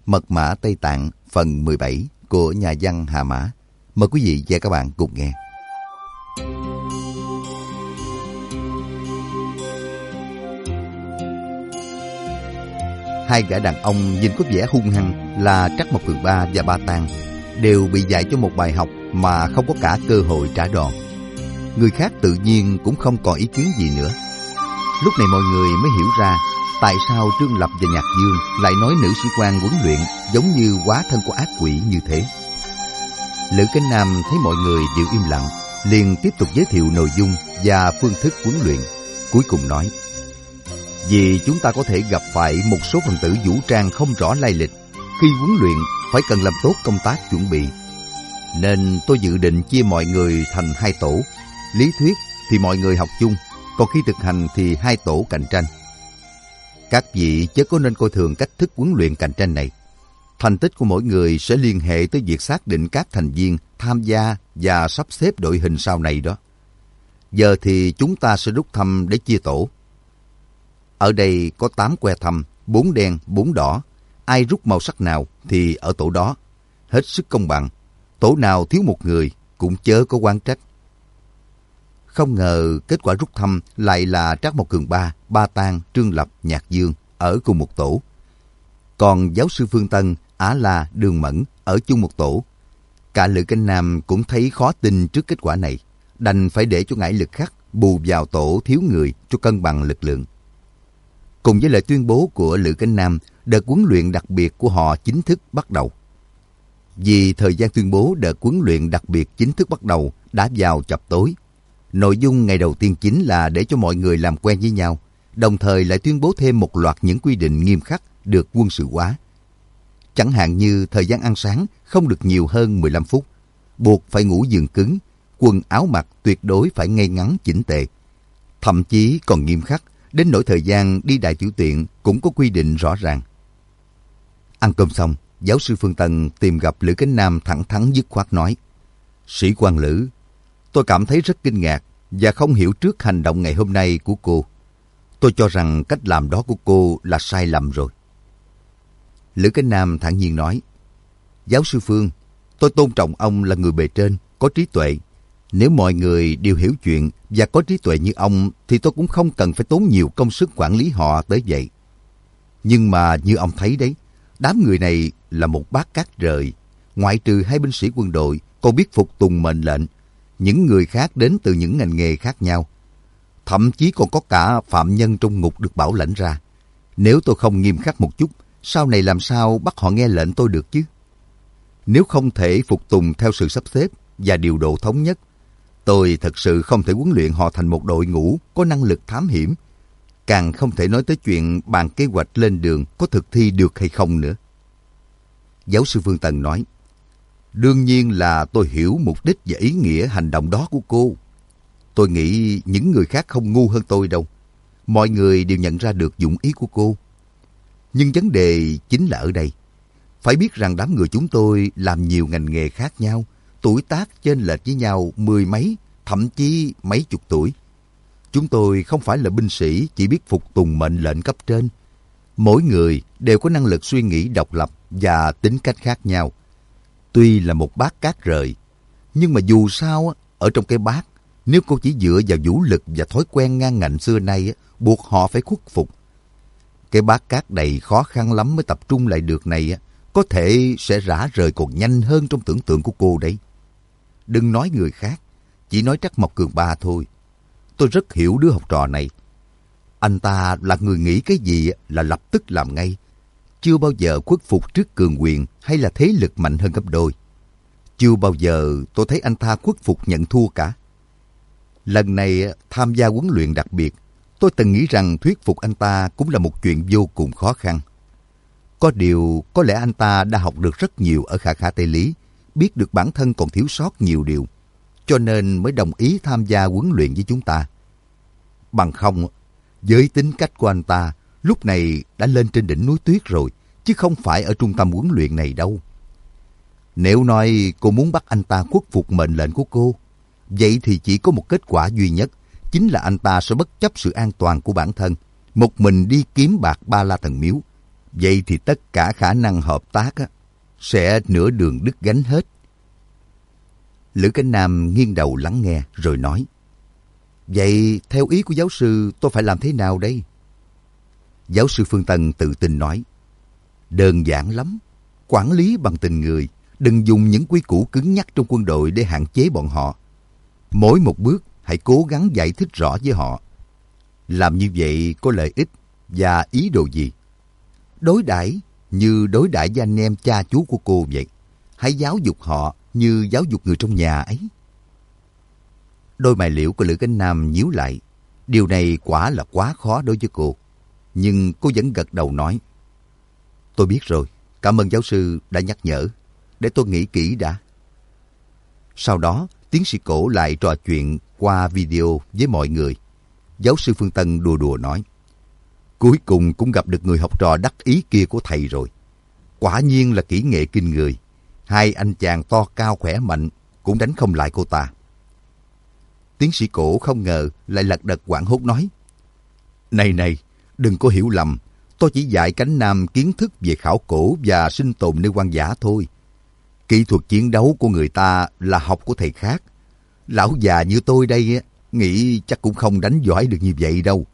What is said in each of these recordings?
Mật mã Tây Tạng phần 17 của nhà văn Hà Mã. Mời quý vị và các bạn cùng nghe. Hai gã đàn ông nhìn có vẻ hung hăng là Trắc Mộc Cường Ba và Ba Tang đều bị dạy cho một bài học mà không có cả cơ hội trả đòn. Người khác tự nhiên cũng không còn ý kiến gì nữa. Lúc này mọi người mới hiểu ra tại sao Trương Lập và Nhạc Dương lại nói nữ sĩ quan huấn luyện giống như hóa thân của ác quỷ như thế. Lữ Cánh Nam thấy mọi người giữ im lặng, liền tiếp tục giới thiệu nội dung và phương thức huấn luyện. Cuối cùng nói: vì chúng ta có thể gặp phải một số phần tử vũ trang không rõ lai lịch, khi huấn luyện phải cần làm tốt công tác chuẩn bị. Nên tôi dự định chia mọi người thành hai tổ. Lý thuyết thì mọi người học chung, còn khi thực hành thì hai tổ cạnh tranh. Các vị chớ có nên coi thường cách thức huấn luyện cạnh tranh này. Thành tích của mỗi người sẽ liên hệ tới việc xác định các thành viên tham gia và sắp xếp đội hình sau này đó. Giờ thì chúng ta sẽ rút thăm để chia tổ. Ở đây có 8 que thăm, 4 đen, 4 đỏ. Ai rút màu sắc nào thì ở tổ đó. Hết sức công bằng. Tổ nào thiếu một người cũng chớ có oán trách. Không ngờ kết quả rút thăm lại là Trác Mộc Cường Ba, Ba Tang, Trương Lập, Nhạc Dương ở cùng một tổ. Còn giáo sư Phương Tân, Á La, Đường Mẫn ở chung một tổ. Cả Lữ Cánh Nam cũng thấy khó tin trước kết quả này, đành phải để cho Ngải Lực Khắc bù vào tổ thiếu người cho cân bằng lực lượng. Cùng với lời tuyên bố của Lữ Cánh Nam, đợt huấn luyện đặc biệt của họ chính thức bắt đầu. Vì thời gian tuyên bố đợt huấn luyện đặc biệt chính thức bắt đầu đã vào chập tối. Nội dung ngày đầu tiên chính là để cho mọi người làm quen với nhau, đồng thời lại tuyên bố thêm một loạt những quy định nghiêm khắc được quân sự hóa. Chẳng hạn như thời gian ăn sáng không được nhiều hơn 15 phút, buộc phải ngủ giường cứng, quần áo mặc tuyệt đối phải ngay ngắn chỉnh tề. Thậm chí còn nghiêm khắc, đến nỗi thời gian đi đại tiểu tiện cũng có quy định rõ ràng. Ăn cơm xong, giáo sư Phương Tân tìm gặp Lữ Cánh Nam thẳng thắn dứt khoát nói: sĩ quan Lữ, tôi cảm thấy rất kinh ngạc và không hiểu trước hành động ngày hôm nay của cô. Tôi cho rằng cách làm đó của cô là sai lầm rồi. Lữ Cánh Nam thản nhiên nói: giáo sư Phương, tôi tôn trọng ông là người bề trên, có trí tuệ. Nếu mọi người đều hiểu chuyện và có trí tuệ như ông thì tôi cũng không cần phải tốn nhiều công sức quản lý họ tới vậy. Nhưng mà như ông thấy đấy, đám người này là một bát cát rời. Ngoại trừ hai binh sĩ quân đội còn biết phục tùng mệnh lệnh, những người khác đến từ những ngành nghề khác nhau. Thậm chí còn có cả phạm nhân trong ngục được bảo lãnh ra. Nếu tôi không nghiêm khắc một chút, sau này làm sao bắt họ nghe lệnh tôi được chứ? Nếu không thể phục tùng theo sự sắp xếp và điều độ thống nhất, tôi thật sự không thể huấn luyện họ thành một đội ngũ có năng lực thám hiểm. Càng không thể nói tới chuyện bàn kế hoạch lên đường có thực thi được hay không nữa. Giáo sư Phương Tân nói: đương nhiên là tôi hiểu mục đích và ý nghĩa hành động đó của cô. Tôi nghĩ những người khác không ngu hơn tôi đâu. Mọi người đều nhận ra được dụng ý của cô. Nhưng vấn đề chính là ở đây. Phải biết rằng đám người chúng tôi làm nhiều ngành nghề khác nhau, tuổi tác chênh lệch với nhau mười mấy, thậm chí mấy chục tuổi. Chúng tôi không phải là binh sĩ chỉ biết phục tùng mệnh lệnh cấp trên. Mỗi người đều có năng lực suy nghĩ độc lập và tính cách khác nhau. Tuy là một bát cát rời, nhưng mà dù sao, ở trong cái bát, nếu cô chỉ dựa vào vũ lực và thói quen ngang ngạnh xưa nay, buộc họ phải khuất phục. Cái bát cát đầy khó khăn lắm mới tập trung lại được này, có thể sẽ rã rời còn nhanh hơn trong tưởng tượng của cô đấy. Đừng nói người khác, chỉ nói Trắc Mộc Cường Ba thôi. Tôi rất hiểu đứa học trò này. Anh ta là người nghĩ cái gì là lập tức làm ngay. Chưa bao giờ khuất phục trước cường quyền hay là thế lực mạnh hơn gấp đôi. Chưa bao giờ tôi thấy anh ta khuất phục nhận thua cả. Lần này tham gia huấn luyện đặc biệt, tôi từng nghĩ rằng thuyết phục anh ta cũng là một chuyện vô cùng khó khăn. Có điều, có lẽ anh ta đã học được rất nhiều ở Khả Khả Tây Lý, biết được bản thân còn thiếu sót nhiều điều, cho nên mới đồng ý tham gia huấn luyện với chúng ta. Bằng không, với tính cách của anh ta, lúc này đã lên trên đỉnh núi tuyết rồi, chứ không phải ở trung tâm huấn luyện này đâu. Nếu nói cô muốn bắt anh ta khuất phục mệnh lệnh của cô, vậy thì chỉ có một kết quả duy nhất, chính là anh ta sẽ bất chấp sự an toàn của bản thân, một mình đi kiếm bạc Ba La Thần Miếu, Vậy thì tất cả khả năng hợp tác sẽ nửa đường đứt gánh hết. Lữ Cánh Nam nghiêng đầu lắng nghe rồi nói, vậy theo ý của giáo sư tôi phải làm thế nào đây? Giáo sư Phương Tân tự tin nói, đơn giản lắm. Quản lý bằng tình người, đừng dùng những quy củ cứng nhắc trong quân đội để hạn chế bọn họ. Mỗi một bước hãy cố gắng giải thích rõ với họ. Làm như vậy có lợi ích và ý đồ gì? Đối đãi như đối đãi với anh em cha chú của cô vậy. Hãy giáo dục họ như giáo dục người trong nhà ấy. Đôi mày liễu của Lữ Cánh Nam nhíu lại. Điều này quả là quá khó đối với cô. Nhưng cô vẫn gật đầu nói, tôi biết rồi, cảm ơn giáo sư đã nhắc nhở. Để tôi nghĩ kỹ đã. Sau đó, tiến sĩ Cổ lại trò chuyện qua video với mọi người. Giáo sư Phương Tân đùa đùa nói, cuối cùng cũng gặp được người học trò đắc ý kia của thầy rồi. Quả nhiên là kỹ nghệ kinh người. Hai anh chàng to cao khỏe mạnh cũng đánh không lại cô ta. Tiến sĩ Cổ không ngờ lại lật đật hoảng hốt nói, này, đừng có hiểu lầm. Tôi chỉ dạy Cánh Nam kiến thức về khảo cổ và sinh tồn nơi hoang dã thôi. Kỹ thuật chiến đấu của người ta là học của thầy khác. Lão già như tôi đây nghĩ chắc cũng không đánh giỏi được như vậy đâu.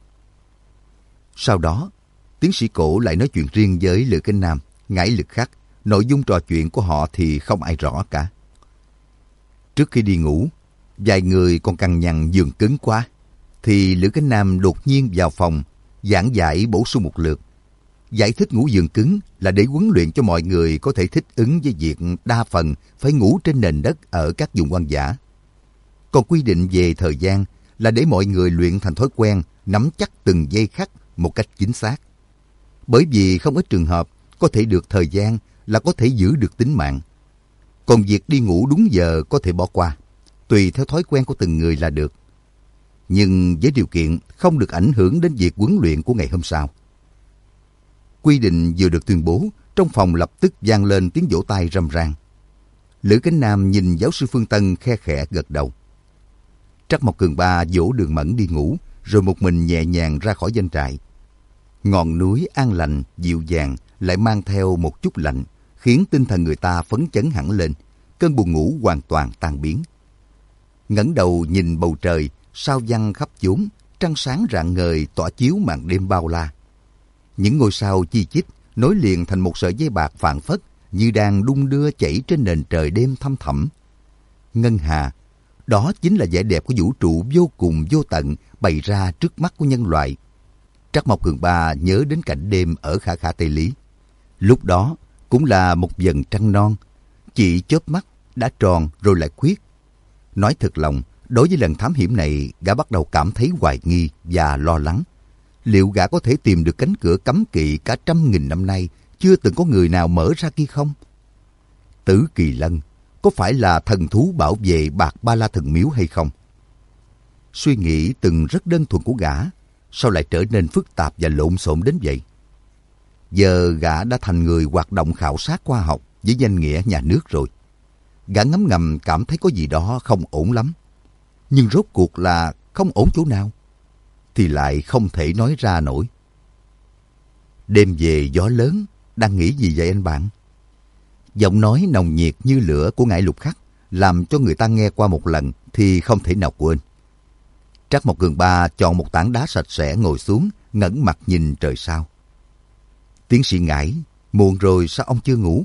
Sau đó, tiến sĩ Cổ lại nói chuyện riêng với Lữ Cánh Nam, Ngải Lực Khắc. Nội dung trò chuyện của họ thì không ai rõ cả. Trước khi đi ngủ, vài người còn cằn nhằn giường cứng quá, thì Lữ Cánh Nam đột nhiên vào phòng, giảng giải bổ sung một lượt. Giải thích ngủ giường cứng là để huấn luyện cho mọi người có thể thích ứng với việc đa phần phải ngủ trên nền đất ở các vùng hoang dã. Còn quy định về thời gian là để mọi người luyện thành thói quen nắm chắc từng giây khắc một cách chính xác. Bởi vì không ít trường hợp có thể được thời gian là có thể giữ được tính mạng. Còn việc đi ngủ đúng giờ có thể bỏ qua, tùy theo thói quen của từng người là được. Nhưng với điều kiện không được ảnh hưởng đến việc huấn luyện của ngày hôm sau. Quy định vừa được tuyên bố, trong phòng lập tức vang lên tiếng vỗ tay râm ran. Lữ Cánh Nam nhìn giáo sư Phương Tân khe khẽ gật đầu. Trắc Mộc Cường Ba dỗ Đường Mẫn đi ngủ, rồi một mình nhẹ nhàng ra khỏi doanh trại. Ngọn núi an lành, dịu dàng, lại mang theo một chút lạnh, khiến tinh thần người ta phấn chấn hẳn lên, cơn buồn ngủ hoàn toàn tan biến. Ngẩng đầu nhìn bầu trời, sao văng khắp chốn, trăng sáng rạng ngời tỏa chiếu màn đêm bao la. Những ngôi sao chi chít nối liền thành một sợi dây bạc phảng phất, như đang đung đưa chảy trên nền trời đêm thăm thẳm. Ngân hà, đó chính là vẻ đẹp của vũ trụ vô cùng vô tận bày ra trước mắt của nhân loại. Trắc Mộc Cường Ba nhớ đến cảnh đêm ở Khả Khả Tây Lý. Lúc đó cũng là một vầng trăng non, chỉ chớp mắt đã tròn rồi lại khuyết. Nói thật lòng, đối với lần thám hiểm này, gã bắt đầu cảm thấy hoài nghi và lo lắng. Liệu gã có thể tìm được cánh cửa cấm kỵ cả 100.000 năm nay chưa từng có người nào mở ra kia không? Tử Kỳ Lân có phải là thần thú bảo vệ Bạc Ba La Thần Miếu hay không? Suy nghĩ từng rất đơn thuần của gã, sao lại trở nên phức tạp và lộn xộn đến vậy? Giờ gã đã thành người hoạt động khảo sát khoa học với danh nghĩa nhà nước rồi. Gã ngấm ngầm cảm thấy có gì đó không ổn lắm. Nhưng rốt cuộc là không ổn chỗ nào? Thì lại không thể nói ra nổi. Đêm về gió lớn, đang nghĩ gì vậy anh bạn? Giọng nói nồng nhiệt như lửa của Ngải Lục Khắc làm cho người ta nghe qua một lần thì không thể nào quên. Trắc Mộc Cường Ba chọn một tảng đá sạch sẽ ngồi xuống, ngẩng mặt nhìn trời sao. Tiến sĩ Ngải, muộn rồi sao ông chưa ngủ?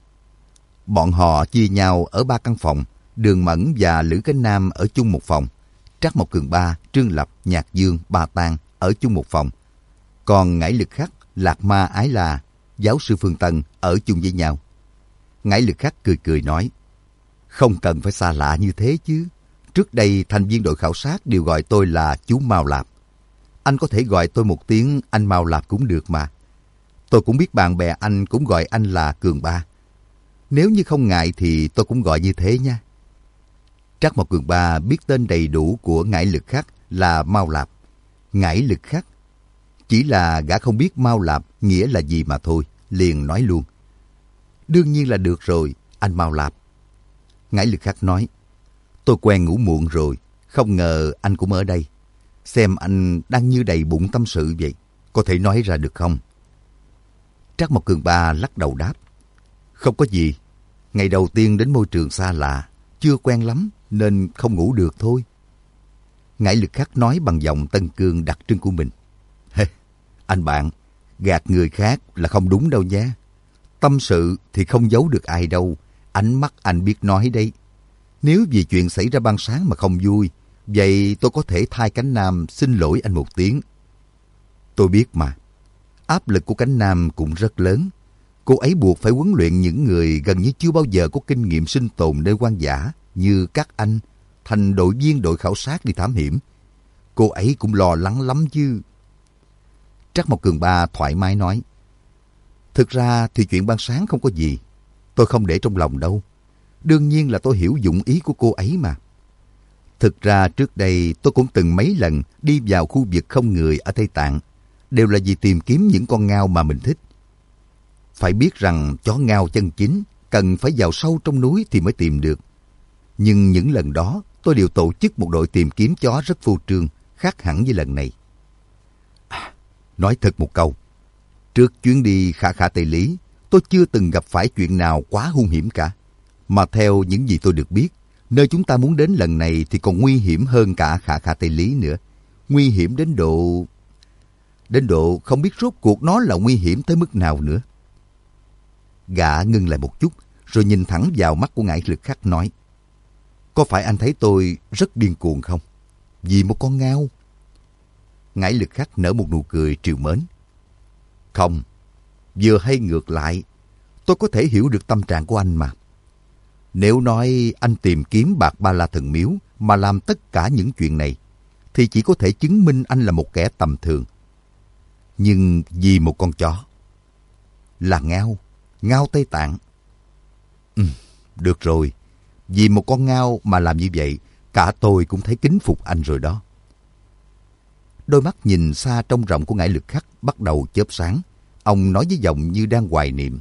Bọn họ chia nhau ở 3 căn phòng, Đường Mẫn và Lữ Cánh Nam ở chung một phòng. Trắc Mộc Cường Ba, Trương Lập, Nhạc Dương, Ba Tang ở chung một phòng. Còn Ngải Lực Khắc, Lạc Ma Ái La, giáo sư Phương Tân ở chung với nhau. Ngải Lực Khắc cười cười nói, không cần phải xa lạ như thế chứ. Trước đây thành viên đội khảo sát đều gọi tôi là chú Mao Lạp. Anh có thể gọi tôi một tiếng anh Mao Lạp cũng được mà. Tôi cũng biết bạn bè anh cũng gọi anh là Cường Ba. Nếu như không ngại thì tôi cũng gọi như thế nha. Trắc Mộc Cường Ba biết tên đầy đủ của Ngải Lực Khắc là Mao Lạp. Ngải Lực Khắc chỉ là gã không biết Mao Lạp nghĩa là gì mà thôi, liền nói luôn. Đương nhiên là được rồi, anh Mao Lạp. Ngải Lực Khắc nói, tôi quen ngủ muộn rồi, không ngờ anh cũng ở đây. Xem anh đang như đầy bụng tâm sự vậy, có thể nói ra được không? Trác Mộc Cường Ba lắc đầu đáp. Không có gì. Ngày đầu tiên đến môi trường xa lạ, chưa quen lắm nên không ngủ được thôi. Ngải Lực Khắc nói bằng giọng Tân Cương đặc trưng của mình. Anh bạn, gạt người khác là không đúng đâu nha. Tâm sự thì không giấu được ai đâu. Ánh mắt anh biết nói đấy. Nếu vì chuyện xảy ra ban sáng mà không vui, vậy tôi có thể thay Cánh Nam xin lỗi anh một tiếng. Tôi biết mà. Áp lực của Cánh Nam cũng rất lớn. Cô ấy buộc phải huấn luyện những người gần như chưa bao giờ có kinh nghiệm sinh tồn nơi hoang dã như các anh thành đội viên đội khảo sát đi thám hiểm. Cô ấy cũng lo lắng lắm chứ. Trác Mộc Cường Ba thoải mái nói. Thực ra thì chuyện ban sáng không có gì. Tôi không để trong lòng đâu. Đương nhiên là tôi hiểu dụng ý của cô ấy mà. Thực ra trước đây tôi cũng từng mấy lần đi vào khu vực không người ở Tây Tạng. Đều là vì tìm kiếm những con ngao mà mình thích. Phải biết rằng chó ngao chân chính cần phải vào sâu trong núi thì mới tìm được. Nhưng những lần đó tôi đều tổ chức một đội tìm kiếm chó rất phô trương, khác hẳn với lần này. Nói thật một câu, trước chuyến đi Khả Khả Tây Lý, tôi chưa từng gặp phải chuyện nào quá hung hiểm cả. Mà theo những gì tôi được biết, nơi chúng ta muốn đến lần này thì còn nguy hiểm hơn cả Khả Khả Tây Lý nữa. Nguy hiểm đến độ... không biết rốt cuộc nó là nguy hiểm tới mức nào nữa. Gã ngưng lại một chút, rồi nhìn thẳng vào mắt của Ngải Lực Khắc nói. Có phải anh thấy tôi rất điên cuồng không? Vì một con ngao. Ngải Lực Khắc nở một nụ cười trìu mến. Không, vừa hay ngược lại, tôi có thể hiểu được tâm trạng của anh mà. Nếu nói anh tìm kiếm Bạc Ba La Thần Miếu mà làm tất cả những chuyện này, thì chỉ có thể chứng minh anh là một kẻ tầm thường. Nhưng vì một con chó, là ngao Tây Tạng. Được rồi, vì một con ngao mà làm như vậy, cả tôi cũng thấy kính phục anh rồi đó. Đôi mắt nhìn xa trông rộng của Ngải Lực Khắc bắt đầu chớp sáng. Ông nói với giọng như đang hoài niệm.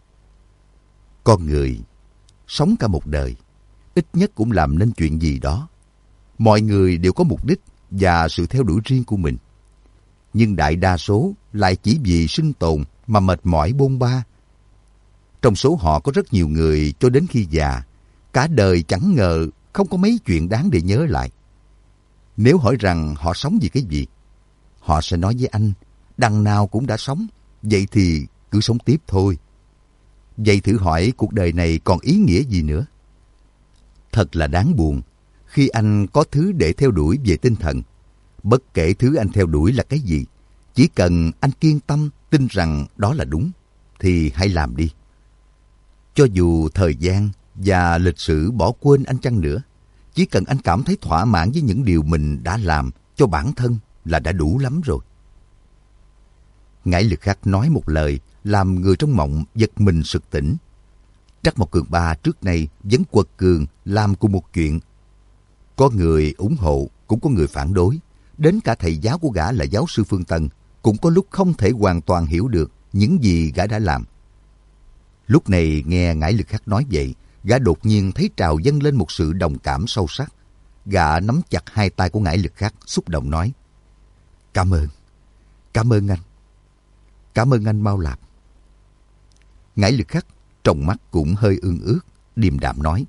Con người sống cả một đời, ít nhất cũng làm nên chuyện gì đó. Mọi người đều có mục đích và sự theo đuổi riêng của mình. Nhưng đại đa số lại chỉ vì sinh tồn mà mệt mỏi bôn ba. Trong số họ có rất nhiều người cho đến khi già, cả đời chẳng ngờ không có mấy chuyện đáng để nhớ lại. Nếu hỏi rằng họ sống vì cái gì, họ sẽ nói với anh, đằng nào cũng đã sống, vậy thì cứ sống tiếp thôi. Vậy thử hỏi cuộc đời này còn ý nghĩa gì nữa? Thật là đáng buồn, khi anh có thứ để theo đuổi về tinh thần. Bất kể thứ anh theo đuổi là cái gì, chỉ cần anh kiên tâm tin rằng đó là đúng, thì hãy làm đi. Cho dù thời gian và lịch sử bỏ quên anh chăng nữa, chỉ cần anh cảm thấy thỏa mãn với những điều mình đã làm cho bản thân là đã đủ lắm rồi. Ngải Lực Khắc nói một lời làm người trong mộng giật mình sực tỉnh. Trác Mộc Cường Ba trước nay vẫn quật cường làm cùng một chuyện. Có người ủng hộ, cũng có người phản đối. Đến cả thầy giáo của gã là giáo sư Phương Tân cũng có lúc không thể hoàn toàn hiểu được những gì gã đã làm. Lúc này nghe Ngải Lực Khắc nói vậy, gã đột nhiên thấy trào dâng lên một sự đồng cảm sâu sắc. Gã nắm chặt hai tay của Ngải Lực Khắc, xúc động nói. Cảm ơn anh. Cảm ơn anh Mao Lạp. Ngải Lực Khắc trong mắt cũng hơi ương ướt, điềm đạm nói.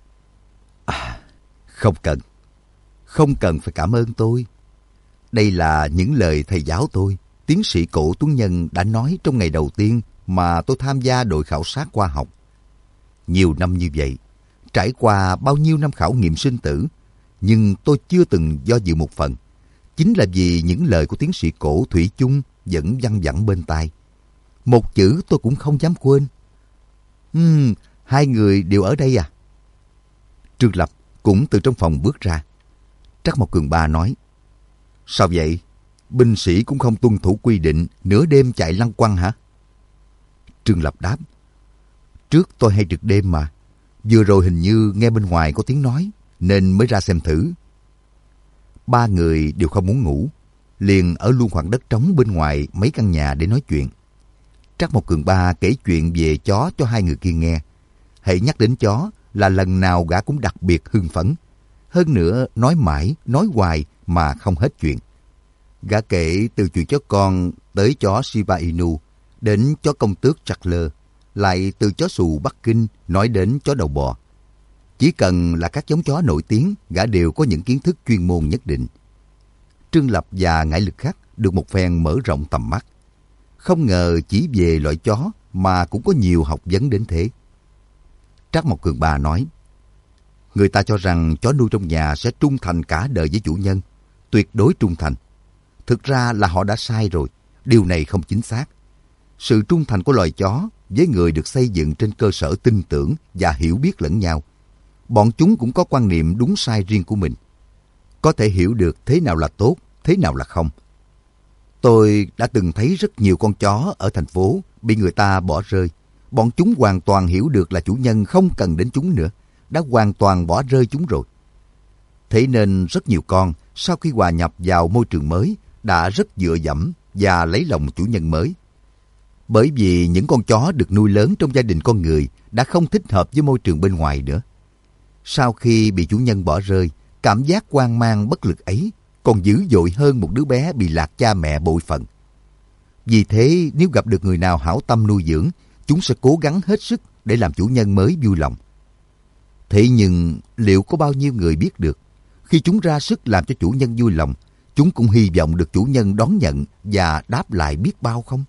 Không cần phải cảm ơn tôi. Đây là những lời thầy giáo tôi, tiến sĩ Cổ Tuấn Nhân đã nói trong ngày đầu tiên mà tôi tham gia đội khảo sát khoa học. Nhiều năm như vậy, trải qua bao nhiêu năm khảo nghiệm sinh tử, nhưng tôi chưa từng do dự một phần. Chính là vì những lời của tiến sĩ Cổ thủy chung vẫn văng vẳng bên tai. Một chữ tôi cũng không dám quên. Hai người đều ở đây à? Trương Lập cũng từ trong phòng bước ra. Trác Mộc Cường Ba nói. Sao vậy? Binh sĩ cũng không tuân thủ quy định nửa đêm chạy lăng quăng hả? Trương Lập đáp. Trước tôi hay trực đêm mà. Vừa rồi hình như nghe bên ngoài có tiếng nói nên mới ra xem thử. Ba người đều không muốn ngủ, liền ở luôn khoảng đất trống bên ngoài mấy căn nhà để nói chuyện. Trác Mộc Cường Ba kể chuyện về chó cho hai người kia nghe. Hễ nhắc đến chó là lần nào gã cũng đặc biệt hưng phấn. Hơn nữa nói mãi, nói hoài mà không hết chuyện. Gã kể từ chuyện chó con tới chó Shiba Inu, đến chó công tước Charles, lại từ chó xù Bắc Kinh nói đến chó đầu bò. Chỉ cần là các giống chó nổi tiếng, gã đều có những kiến thức chuyên môn nhất định. Trương Lập và Ngải Lực Khắc được một phen mở rộng tầm mắt. Không ngờ chỉ về loại chó mà cũng có nhiều học vấn đến thế. Trác Mộc Cường Ba nói, người ta cho rằng chó nuôi trong nhà sẽ trung thành cả đời với chủ nhân, tuyệt đối trung thành. Thực ra là họ đã sai rồi, điều này không chính xác. Sự trung thành của loài chó với người được xây dựng trên cơ sở tin tưởng và hiểu biết lẫn nhau. Bọn chúng cũng có quan niệm đúng sai riêng của mình. Có thể hiểu được thế nào là tốt, thế nào là không. Tôi đã từng thấy rất nhiều con chó ở thành phố bị người ta bỏ rơi. Bọn chúng hoàn toàn hiểu được là chủ nhân không cần đến chúng nữa, đã hoàn toàn bỏ rơi chúng rồi. Thế nên rất nhiều con sau khi hòa nhập vào môi trường mới đã rất dựa dẫm và lấy lòng chủ nhân mới. Bởi vì những con chó được nuôi lớn trong gia đình con người đã không thích hợp với môi trường bên ngoài nữa. Sau khi bị chủ nhân bỏ rơi, cảm giác hoang mang bất lực ấy còn dữ dội hơn một đứa bé bị lạc cha mẹ bội phận. Vì thế, nếu gặp được người nào hảo tâm nuôi dưỡng, chúng sẽ cố gắng hết sức để làm chủ nhân mới vui lòng. Thế nhưng, liệu có bao nhiêu người biết được, khi chúng ra sức làm cho chủ nhân vui lòng, chúng cũng hy vọng được chủ nhân đón nhận và đáp lại biết bao không?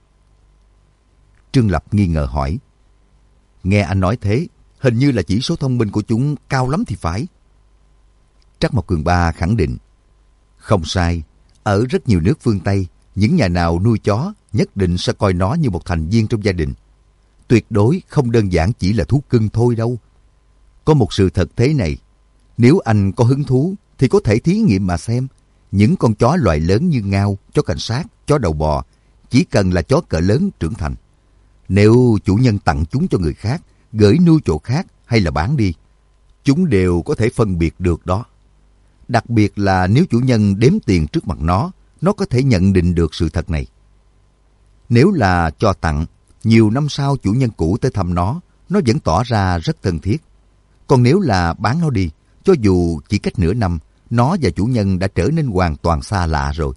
Trương Lập nghi ngờ hỏi, nghe anh nói thế, hình như là chỉ số thông minh của chúng cao lắm thì phải. Trác Mộc Cường Ba khẳng định, không sai, ở rất nhiều nước phương Tây, những nhà nào nuôi chó nhất định sẽ coi nó như một thành viên trong gia đình. Tuyệt đối không đơn giản chỉ là thú cưng thôi đâu. Có một sự thật thế này, nếu anh có hứng thú thì có thể thí nghiệm mà xem. Những con chó loại lớn như ngao, chó cảnh sát, chó đầu bò, chỉ cần là chó cỡ lớn trưởng thành. Nếu chủ nhân tặng chúng cho người khác, gửi nuôi chỗ khác hay là bán đi, chúng đều có thể phân biệt được đó. Đặc biệt là nếu chủ nhân đếm tiền trước mặt nó có thể nhận định được sự thật này. Nếu là cho tặng, nhiều năm sau chủ nhân cũ tới thăm nó vẫn tỏ ra rất thân thiết. Còn nếu là bán nó đi, cho dù chỉ cách nửa năm, nó và chủ nhân đã trở nên hoàn toàn xa lạ rồi.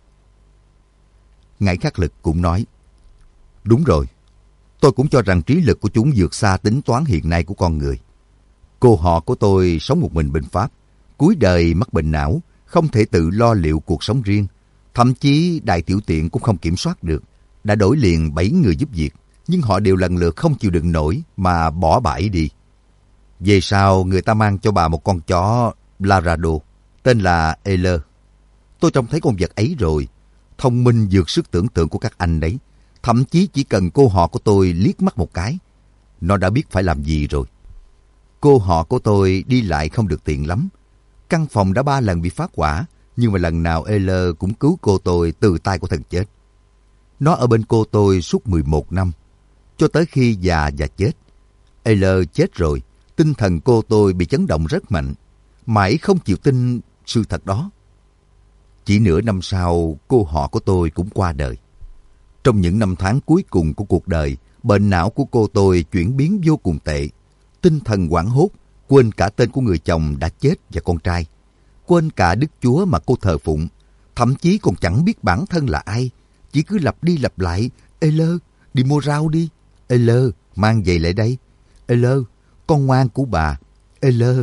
Ngải Khắc Lực cũng nói, đúng rồi, tôi cũng cho rằng trí lực của chúng vượt xa tính toán hiện nay của con người. Cô họ của tôi sống một mình bên Pháp, cuối đời mắc bệnh não, không thể tự lo liệu cuộc sống riêng, thậm chí đại tiểu tiện cũng không kiểm soát được. Đã đổi liền 7 người giúp việc, nhưng họ đều lần lượt không chịu đựng nổi mà bỏ bãi đi. Về sau, người ta mang cho bà một con chó Labrador, tên là Eller. Tôi trông thấy con vật ấy rồi, thông minh vượt sức tưởng tượng của các anh đấy. Thậm chí chỉ cần cô họ của tôi liếc mắt một cái, nó đã biết phải làm gì rồi. Cô họ của tôi đi lại không được tiện lắm. Căn phòng đã 3 lần bị phát hỏa, nhưng mà lần nào Eller cũng cứu cô tôi từ tay của thần chết. Nó ở bên cô tôi suốt 11 năm, cho tới khi già và chết. Eller chết rồi, tinh thần cô tôi bị chấn động rất mạnh, mãi không chịu tin sự thật đó. Chỉ nửa năm sau, cô họ của tôi cũng qua đời. Trong những năm tháng cuối cùng của cuộc đời, bệnh não của cô tôi chuyển biến vô cùng tệ. Tinh thần hoảng hốt, quên cả tên của người chồng đã chết và con trai. Quên cả Đức Chúa mà cô thờ phụng. Thậm chí còn chẳng biết bản thân là ai. Chỉ cứ lặp đi lặp lại, Eller, đi mua rau đi. Eller, mang giày lại đây. Eller, con ngoan của bà. Eller.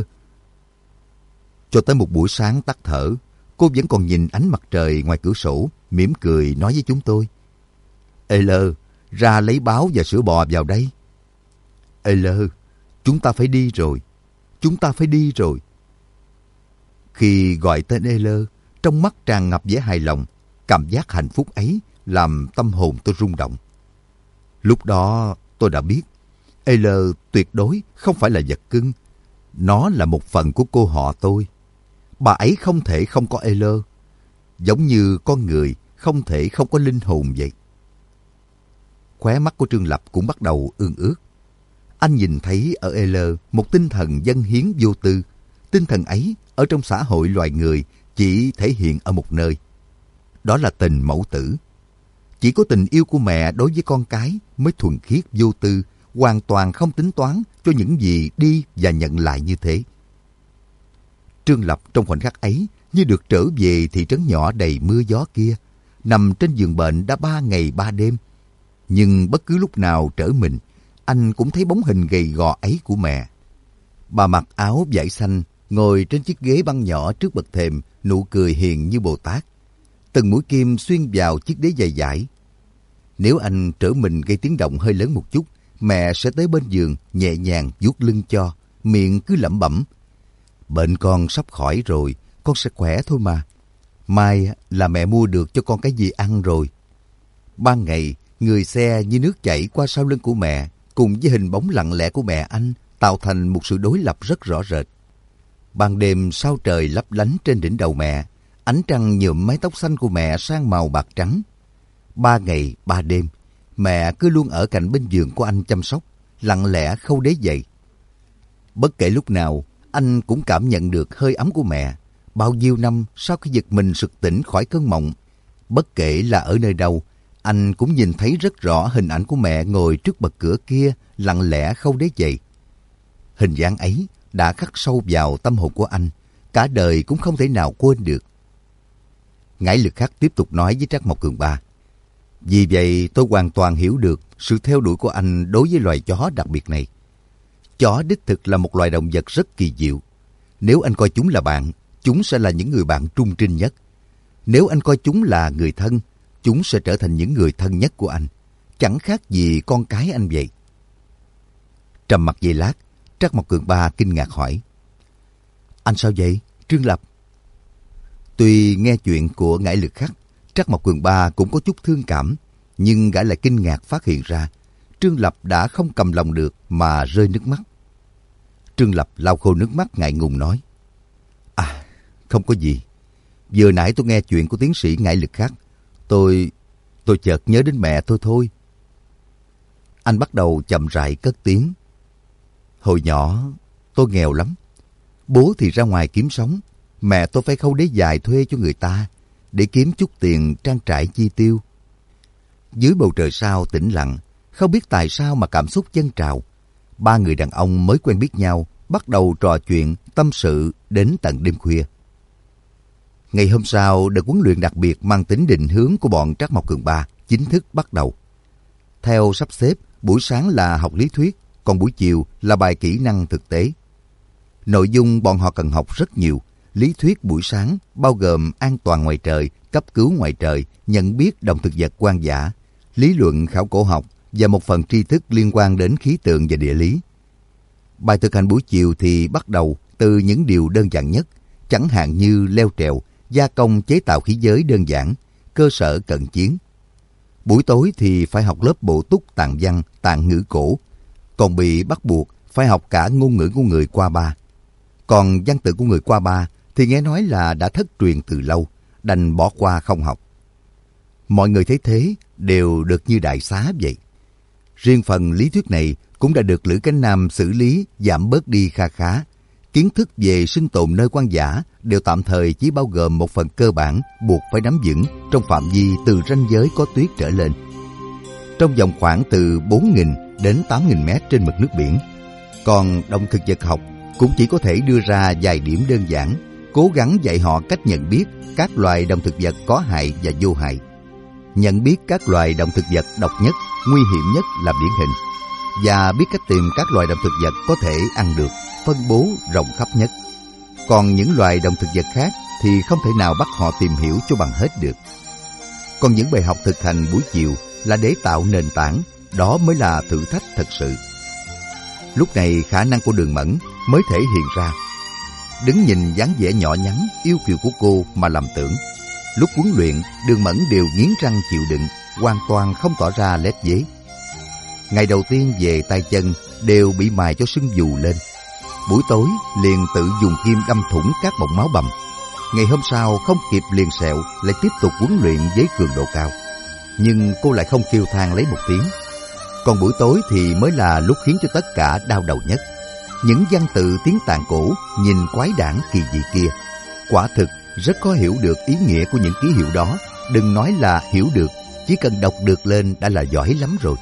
Cho tới một buổi sáng tắt thở, cô vẫn còn nhìn ánh mặt trời ngoài cửa sổ, mỉm cười nói với chúng tôi, Eller, ra lấy báo và sữa bò vào đây. Eller, chúng ta phải đi rồi. Chúng ta phải đi rồi. Khi gọi tên Eller, trong mắt tràn ngập vẻ hài lòng. Cảm giác hạnh phúc ấy làm tâm hồn tôi rung động. Lúc đó tôi đã biết Eller tuyệt đối không phải là vật cưng. Nó là một phần của cô họ tôi. Bà ấy không thể không có Eller. Giống như con người không thể không có linh hồn vậy. Khóe mắt của Trương Lập cũng bắt đầu ương ướt. Anh nhìn thấy ở Eller một tinh thần dâng hiến vô tư. Tinh thần ấy ở trong xã hội loài người chỉ thể hiện ở một nơi. Đó là tình mẫu tử. Chỉ có tình yêu của mẹ đối với con cái mới thuần khiết vô tư, hoàn toàn không tính toán cho những gì đi và nhận lại như thế. Trương Lập trong khoảnh khắc ấy như được trở về thị trấn nhỏ đầy mưa gió kia, nằm trên giường bệnh đã 3 ngày 3 đêm. Nhưng bất cứ lúc nào trở mình, anh cũng thấy bóng hình gầy gò ấy của mẹ. Bà mặc áo vải xanh, ngồi trên chiếc ghế băng nhỏ trước bậc thềm, nụ cười hiền như Bồ Tát. Từng mũi kim xuyên vào chiếc đế dày dải. Nếu anh trở mình gây tiếng động hơi lớn một chút, mẹ sẽ tới bên giường nhẹ nhàng vuốt lưng cho, miệng cứ lẩm bẩm: bệnh con sắp khỏi rồi, con sẽ khỏe thôi mà. Mai là mẹ mua được cho con cái gì ăn rồi. Ban ngày, người xe như nước chảy qua sau lưng của mẹ, cùng với hình bóng lặng lẽ của mẹ anh, tạo thành một sự đối lập rất rõ rệt. Ban đêm sao trời lấp lánh trên đỉnh đầu mẹ, ánh trăng nhuộm mái tóc xanh của mẹ sang màu bạc trắng. 3 ngày 3 đêm, mẹ cứ luôn ở cạnh bên giường của anh chăm sóc, lặng lẽ khâu đế giày. Bất kể lúc nào, anh cũng cảm nhận được hơi ấm của mẹ. Bao nhiêu năm sau khi giật mình sực tỉnh khỏi cơn mộng, bất kể là ở nơi đâu, anh cũng nhìn thấy rất rõ hình ảnh của mẹ ngồi trước bậc cửa kia, lặng lẽ khâu đế giày. Hình dáng ấy đã khắc sâu vào tâm hồn của anh, cả đời cũng không thể nào quên được. Ngải Lực Khắc tiếp tục nói với Trác Mộc Cường Ba: vì vậy tôi hoàn toàn hiểu được sự theo đuổi của anh đối với loài chó đặc biệt này. Chó đích thực là một loài động vật rất kỳ diệu. Nếu anh coi chúng là bạn, chúng sẽ là những người bạn trung trinh nhất. Nếu anh coi chúng là người thân, chúng sẽ trở thành những người thân nhất của anh. Chẳng khác gì con cái anh vậy. Trầm mặc giây lát, Trác Mộc Cường Ba kinh ngạc hỏi: anh sao vậy, Trương Lập? Tuy nghe chuyện của Ngải Lực Khắc, Trác Mộc Cường Ba cũng có chút thương cảm, nhưng gã lại kinh ngạc phát hiện ra Trương Lập đã không cầm lòng được mà rơi nước mắt. Trương Lập lau khô nước mắt ngại ngùng nói: không có gì. Vừa nãy tôi nghe chuyện của tiến sĩ Ngải Lực Khắc, tôi chợt nhớ đến mẹ tôi thôi. Anh bắt đầu chậm rãi cất tiếng: hồi nhỏ tôi nghèo lắm. Bố thì ra ngoài kiếm sống, mẹ tôi phải khâu đế giày thuê cho người ta để kiếm chút tiền trang trải chi tiêu. Dưới bầu trời sao tĩnh lặng, không biết tại sao mà cảm xúc dâng trào. 3 người đàn ông mới quen biết nhau bắt đầu trò chuyện, tâm sự đến tận đêm khuya. Ngày hôm sau, đợt huấn luyện đặc biệt mang tính định hướng của bọn Trác Mộc Cường Ba chính thức bắt đầu. Theo sắp xếp, buổi sáng là học lý thuyết, còn buổi chiều là bài kỹ năng thực tế. Nội dung bọn họ cần học rất nhiều. Lý thuyết buổi sáng bao gồm an toàn ngoài trời, cấp cứu ngoài trời, nhận biết động thực vật hoang dã, lý luận khảo cổ học và một phần tri thức liên quan đến khí tượng và địa lý. Bài thực hành buổi chiều thì bắt đầu từ những điều đơn giản nhất, chẳng hạn như leo trèo, gia công chế tạo khí giới đơn giản, cơ sở cận chiến. Buổi tối thì phải học lớp bổ túc tạng văn, tạng ngữ cổ, còn bị bắt buộc phải học cả ngôn ngữ của người Qua Ba. Còn văn tự của người Qua Ba thì nghe nói là đã thất truyền từ lâu, đành bỏ qua không học. Mọi người thấy thế đều được như đại xá vậy. Riêng phần lý thuyết này cũng đã được Lữ Cánh Nam xử lý giảm bớt đi kha khá. Kiến thức về sinh tồn nơi hoang dã đều tạm thời chỉ bao gồm một phần cơ bản buộc phải nắm vững trong phạm vi từ ranh giới có tuyết trở lên. Trong vòng khoảng từ 4.000 đến 8.000 mét trên mực nước biển. Còn động thực vật học cũng chỉ có thể đưa ra vài điểm đơn giản, cố gắng dạy họ cách nhận biết các loài động thực vật có hại và vô hại. Nhận biết các loài động thực vật độc nhất, nguy hiểm nhất là điển hình, và biết cách tìm các loài động thực vật có thể ăn được, phân bố rộng khắp nhất. Còn những loài động thực vật khác thì không thể nào bắt họ tìm hiểu cho bằng hết được. Còn những bài học thực hành buổi chiều là để tạo nền tảng, đó mới là thử thách thật sự. Lúc này khả năng của Đường Mẫn mới thể hiện ra. Đứng nhìn dáng vẻ nhỏ nhắn, yêu kiều của cô mà lầm tưởng. Lúc huấn luyện, Đường Mẫn đều nghiến răng chịu đựng, hoàn toàn không tỏ ra lép vế. Ngày đầu tiên về tay chân đều bị mài cho sưng vù lên. Buổi tối liền tự dùng kim đâm thủng các bọng máu bầm. Ngày hôm sau không kịp liền sẹo, lại tiếp tục huấn luyện với cường độ cao. Nhưng cô lại không kêu than lấy một tiếng. Còn buổi tối thì mới là lúc khiến cho tất cả đau đầu nhất. Những văn tự tiếng Tạng cổ nhìn quái đản kỳ dị kia, quả thực rất khó hiểu được ý nghĩa của những ký hiệu đó. Đừng nói là hiểu được, chỉ cần đọc được lên đã là giỏi lắm rồi.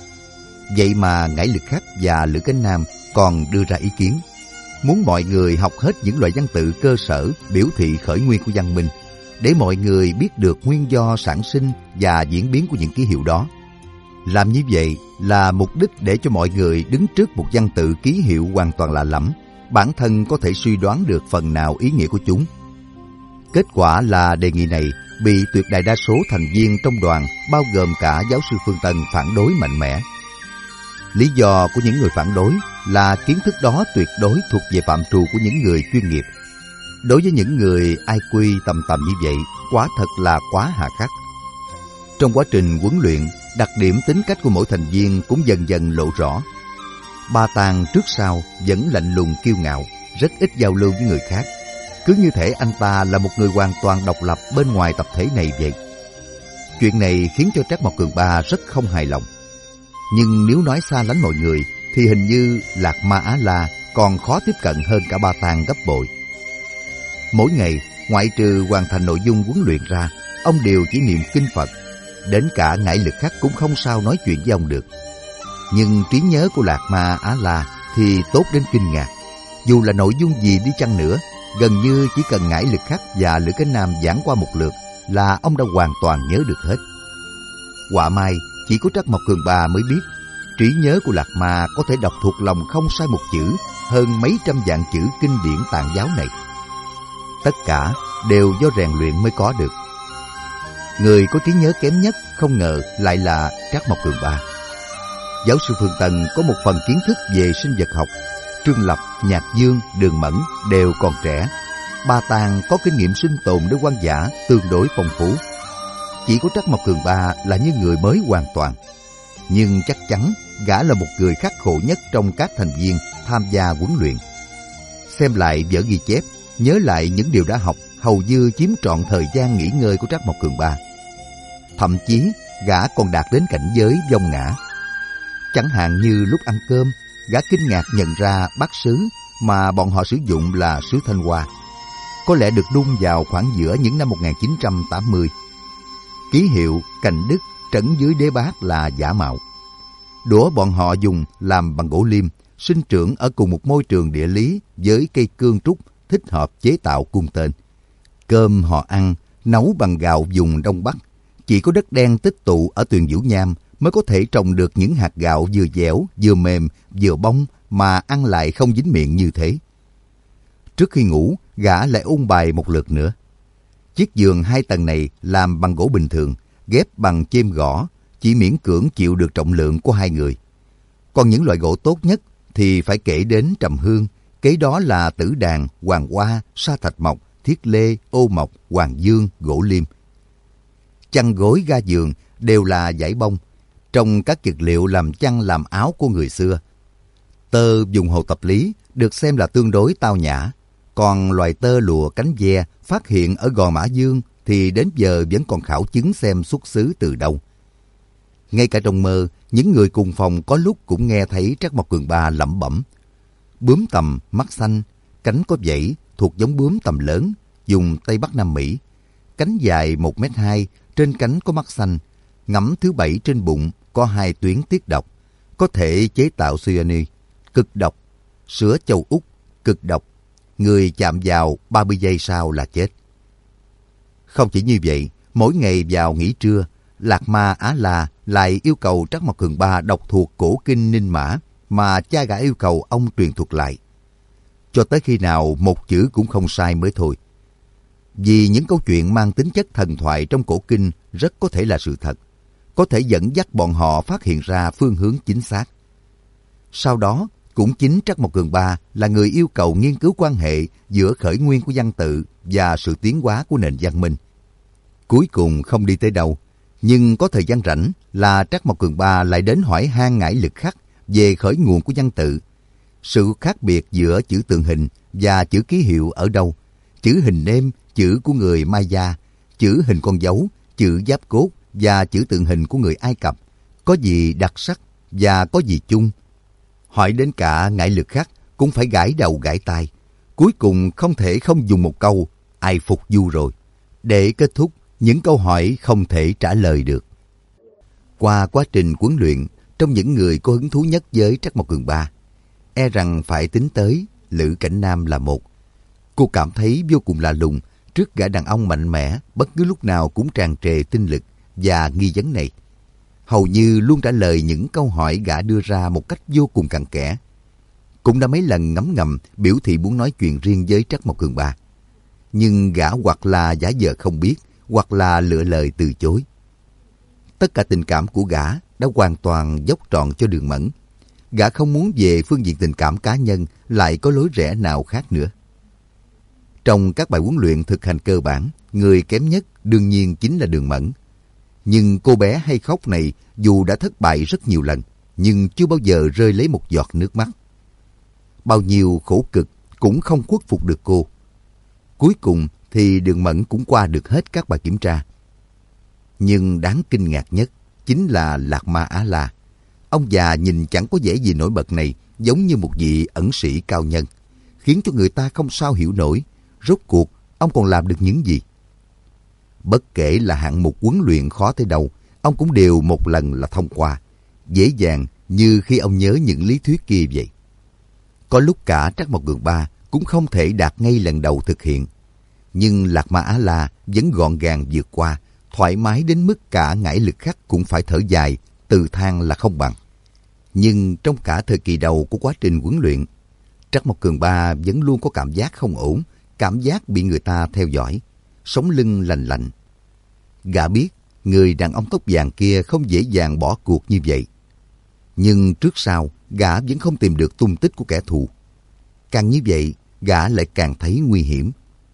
Vậy mà Ngải Lực Khắc và Lữ Cánh Nam còn đưa ra ý kiến, muốn mọi người học hết những loại văn tự cơ sở biểu thị khởi nguyên của văn minh, để mọi người biết được nguyên do sản sinh và diễn biến của những ký hiệu đó. Làm như vậy là mục đích để cho mọi người đứng trước một văn tự ký hiệu hoàn toàn lạ lẫm, bản thân có thể suy đoán được phần nào ý nghĩa của chúng. Kết quả là đề nghị này bị tuyệt đại đa số thành viên trong đoàn, bao gồm cả giáo sư Phương Tân, phản đối mạnh mẽ. Lý do của những người phản đối là kiến thức đó tuyệt đối thuộc về phạm trù của những người chuyên nghiệp. Đối với những người IQ tầm tầm như vậy, quả thật là quá hà khắc. Trong quá trình huấn luyện, đặc điểm tính cách của mỗi thành viên cũng dần dần lộ rõ. Ba Tàng trước sau vẫn lạnh lùng kiêu ngạo, rất ít giao lưu với người khác. Cứ như thể anh ta là một người hoàn toàn độc lập bên ngoài tập thể này vậy. Chuyện này khiến cho Trác Mộc Cường Ba rất không hài lòng. Nhưng nếu nói xa lánh mọi người thì hình như Lạc Ma Á La còn khó tiếp cận hơn cả Ba Tàng gấp bội. Mỗi ngày, ngoại trừ hoàn thành nội dung huấn luyện ra, ông đều chỉ niệm kinh Phật. Đến cả ngải lực khắc cũng không sao nói chuyện với ông được. Nhưng trí nhớ của Lạc Ma Á La thì tốt đến kinh ngạc. Dù là nội dung gì đi chăng nữa, gần như chỉ cần ngải lực khắc và Lữ Cánh Nam giảng qua một lượt là ông đã hoàn toàn nhớ được hết. Họa mai chỉ có Trác Mộc Cường Ba mới biết, trí nhớ của Lạc Ma có thể đọc thuộc lòng không sai một chữ hơn mấy trăm vạn chữ kinh điển Tạng giáo này. Tất cả đều do rèn luyện mới có được. Người có trí nhớ kém nhất không ngờ lại là Trác Mộc Cường Ba. Giáo sư Phương Tân có một phần kiến thức về sinh vật học. Trương Lập, Nhạc Dương, Đường Mẫn đều còn trẻ. Ba Tàng có kinh nghiệm sinh tồn nơi hoang dã tương đối phong phú. Chỉ có Trác Mộc Cường Ba là như người mới hoàn toàn. Nhưng chắc chắn gã là một người khắc khổ nhất trong các thành viên tham gia huấn luyện. Xem lại vở ghi chép, nhớ lại những điều đã học, hầu như chiếm trọn thời gian nghỉ ngơi của Trác Mộc Cường Ba. Thậm chí gã còn đạt đến cảnh giới vong ngã. Chẳng hạn như lúc ăn cơm, gã kinh ngạc nhận ra bát sứ mà bọn họ sử dụng là sứ Thanh Hoa, có lẽ được đun vào khoảng giữa những năm 1980. Ký hiệu Cành Đức trấn dưới đế bát là giả mạo. Đũa bọn họ dùng làm bằng gỗ liêm, sinh trưởng ở cùng một môi trường địa lý với cây cương trúc, thích hợp chế tạo cung tên. Cơm họ ăn nấu bằng gạo vùng Đông Bắc, chỉ có đất đen tích tụ ở Tuyền Vũ Nham mới có thể trồng được những hạt gạo vừa dẻo, vừa mềm, vừa bông mà ăn lại không dính miệng như thế. Trước khi ngủ, gã lại ôn bài một lượt nữa. Chiếc giường 2 tầng này làm bằng gỗ bình thường, ghép bằng chêm gõ, chỉ miễn cưỡng chịu được trọng lượng của 2 người. Còn những loại gỗ tốt nhất thì phải kể đến trầm hương, kế đó là tử đàn, hoàng hoa, sa thạch mộc, thiết lê, ô mộc, hoàng dương, gỗ liêm. Chăn gối ga giường đều là vải bông, trong các vật liệu làm chăn làm áo của người xưa. Tơ dùng Hồ Tập Lý được xem là tương đối tao nhã, còn loài tơ lụa cánh ve phát hiện ở Gò Mã Dương thì đến giờ vẫn còn khảo chứng xem xuất xứ từ đâu. Ngay cả trong mơ, những người cùng phòng có lúc cũng nghe thấy Trác Mộc Cường Ba lẩm bẩm. Bướm tầm, mắt xanh, cánh có vảy, thuộc giống bướm tầm lớn, dùng Tây Bắc Nam Mỹ. Cánh dài 1m2, trên cánh có mắt xanh, ngẫm thứ 7 trên bụng, có 2 tuyến tiết độc, có thể chế tạo cyanide, cực độc. Sữa châu Úc, cực độc. Người chạm vào 30 giây sau là chết. Không chỉ như vậy, mỗi ngày vào nghỉ trưa, Lạc Ma Á La lại yêu cầu Trác Mộc Cường Ba đọc thuộc cổ kinh Ninh Mã mà cha gã yêu cầu ông truyền thuật lại. Cho tới khi nào một chữ cũng không sai mới thôi. Vì những câu chuyện mang tính chất thần thoại trong cổ kinh rất có thể là sự thật, có thể dẫn dắt bọn họ phát hiện ra phương hướng chính xác. Sau đó, cũng chính Trác Mộc Cường Ba là người yêu cầu nghiên cứu quan hệ giữa khởi nguyên của văn tự và sự tiến hóa của nền văn minh. Cuối cùng không đi tới đâu, nhưng có thời gian rảnh là Trác Mộc Cường Ba lại đến hỏi han ngải lực khắc về khởi nguồn của văn tự. Sự khác biệt giữa chữ tượng hình và chữ ký hiệu ở đâu? Chữ hình nêm, chữ của người Maya, chữ hình con dấu, chữ giáp cốt và chữ tượng hình của người Ai Cập có gì đặc sắc và có gì chung? Hỏi đến cả ngải lực khắc cũng phải gãi đầu gãi tai. Cuối cùng không thể không dùng một câu ai phục du rồi để kết thúc những câu hỏi không thể trả lời được. Qua quá trình huấn luyện, trong những người có hứng thú nhất với Trác Mộc Cường Ba, e rằng phải tính tới Lữ Cảnh Nam là một. Cô cảm thấy vô cùng lạ lùng trước gã đàn ông mạnh mẽ, bất cứ lúc nào cũng tràn trề tinh lực và nghi vấn này. hầu như luôn trả lời những câu hỏi gã đưa ra một cách vô cùng cặn kẽ. Cũng đã mấy lần ngấm ngầm biểu thị muốn nói chuyện riêng với Trắc Mộc Cường Ba. Nhưng gã hoặc là giả vờ không biết, hoặc là lựa lời từ chối. Tất cả tình cảm của gã đã hoàn toàn dốc trọn cho Đường Mẫn. Gã không muốn về phương diện tình cảm cá nhân lại có lối rẽ nào khác nữa. Trong các bài huấn luyện thực hành cơ bản, người kém nhất đương nhiên chính là Đường Mẫn. Nhưng cô bé hay khóc này dù đã thất bại rất nhiều lần, nhưng chưa bao giờ rơi lấy một giọt nước mắt. Bao nhiêu khổ cực cũng không khuất phục được cô. Cuối cùng thì Đường Mẫn cũng qua được hết các bài kiểm tra. Nhưng đáng kinh ngạc nhất chính là Lạc Ma Á La. Ông già nhìn chẳng có vẻ gì nổi bật này giống như một vị ẩn sĩ cao nhân, khiến cho người ta không sao hiểu nổi rốt cuộc ông còn làm được những gì. Bất kể là hạng mục huấn luyện khó tới đâu, ông cũng đều một lần là thông qua, dễ dàng như khi ông nhớ những lý thuyết kia vậy. Có lúc cả Trắc Mộc Cường Ba cũng không thể đạt ngay lần đầu thực hiện, nhưng Lạc Ma Á La vẫn gọn gàng vượt qua, thoải mái đến mức cả ngải lực khắc cũng phải thở dài, từ than là không bằng. Nhưng trong cả thời kỳ đầu của quá trình huấn luyện, Trắc Mộc Cường Ba vẫn luôn có cảm giác không ổn, cảm giác bị người ta theo dõi, sống lưng lành lạnh. Gã biết người đàn ông tóc vàng kia không dễ dàng bỏ cuộc như vậy. Nhưng trước sau, gã vẫn không tìm được tung tích của kẻ thù. Càng như vậy, gã lại càng thấy nguy hiểm.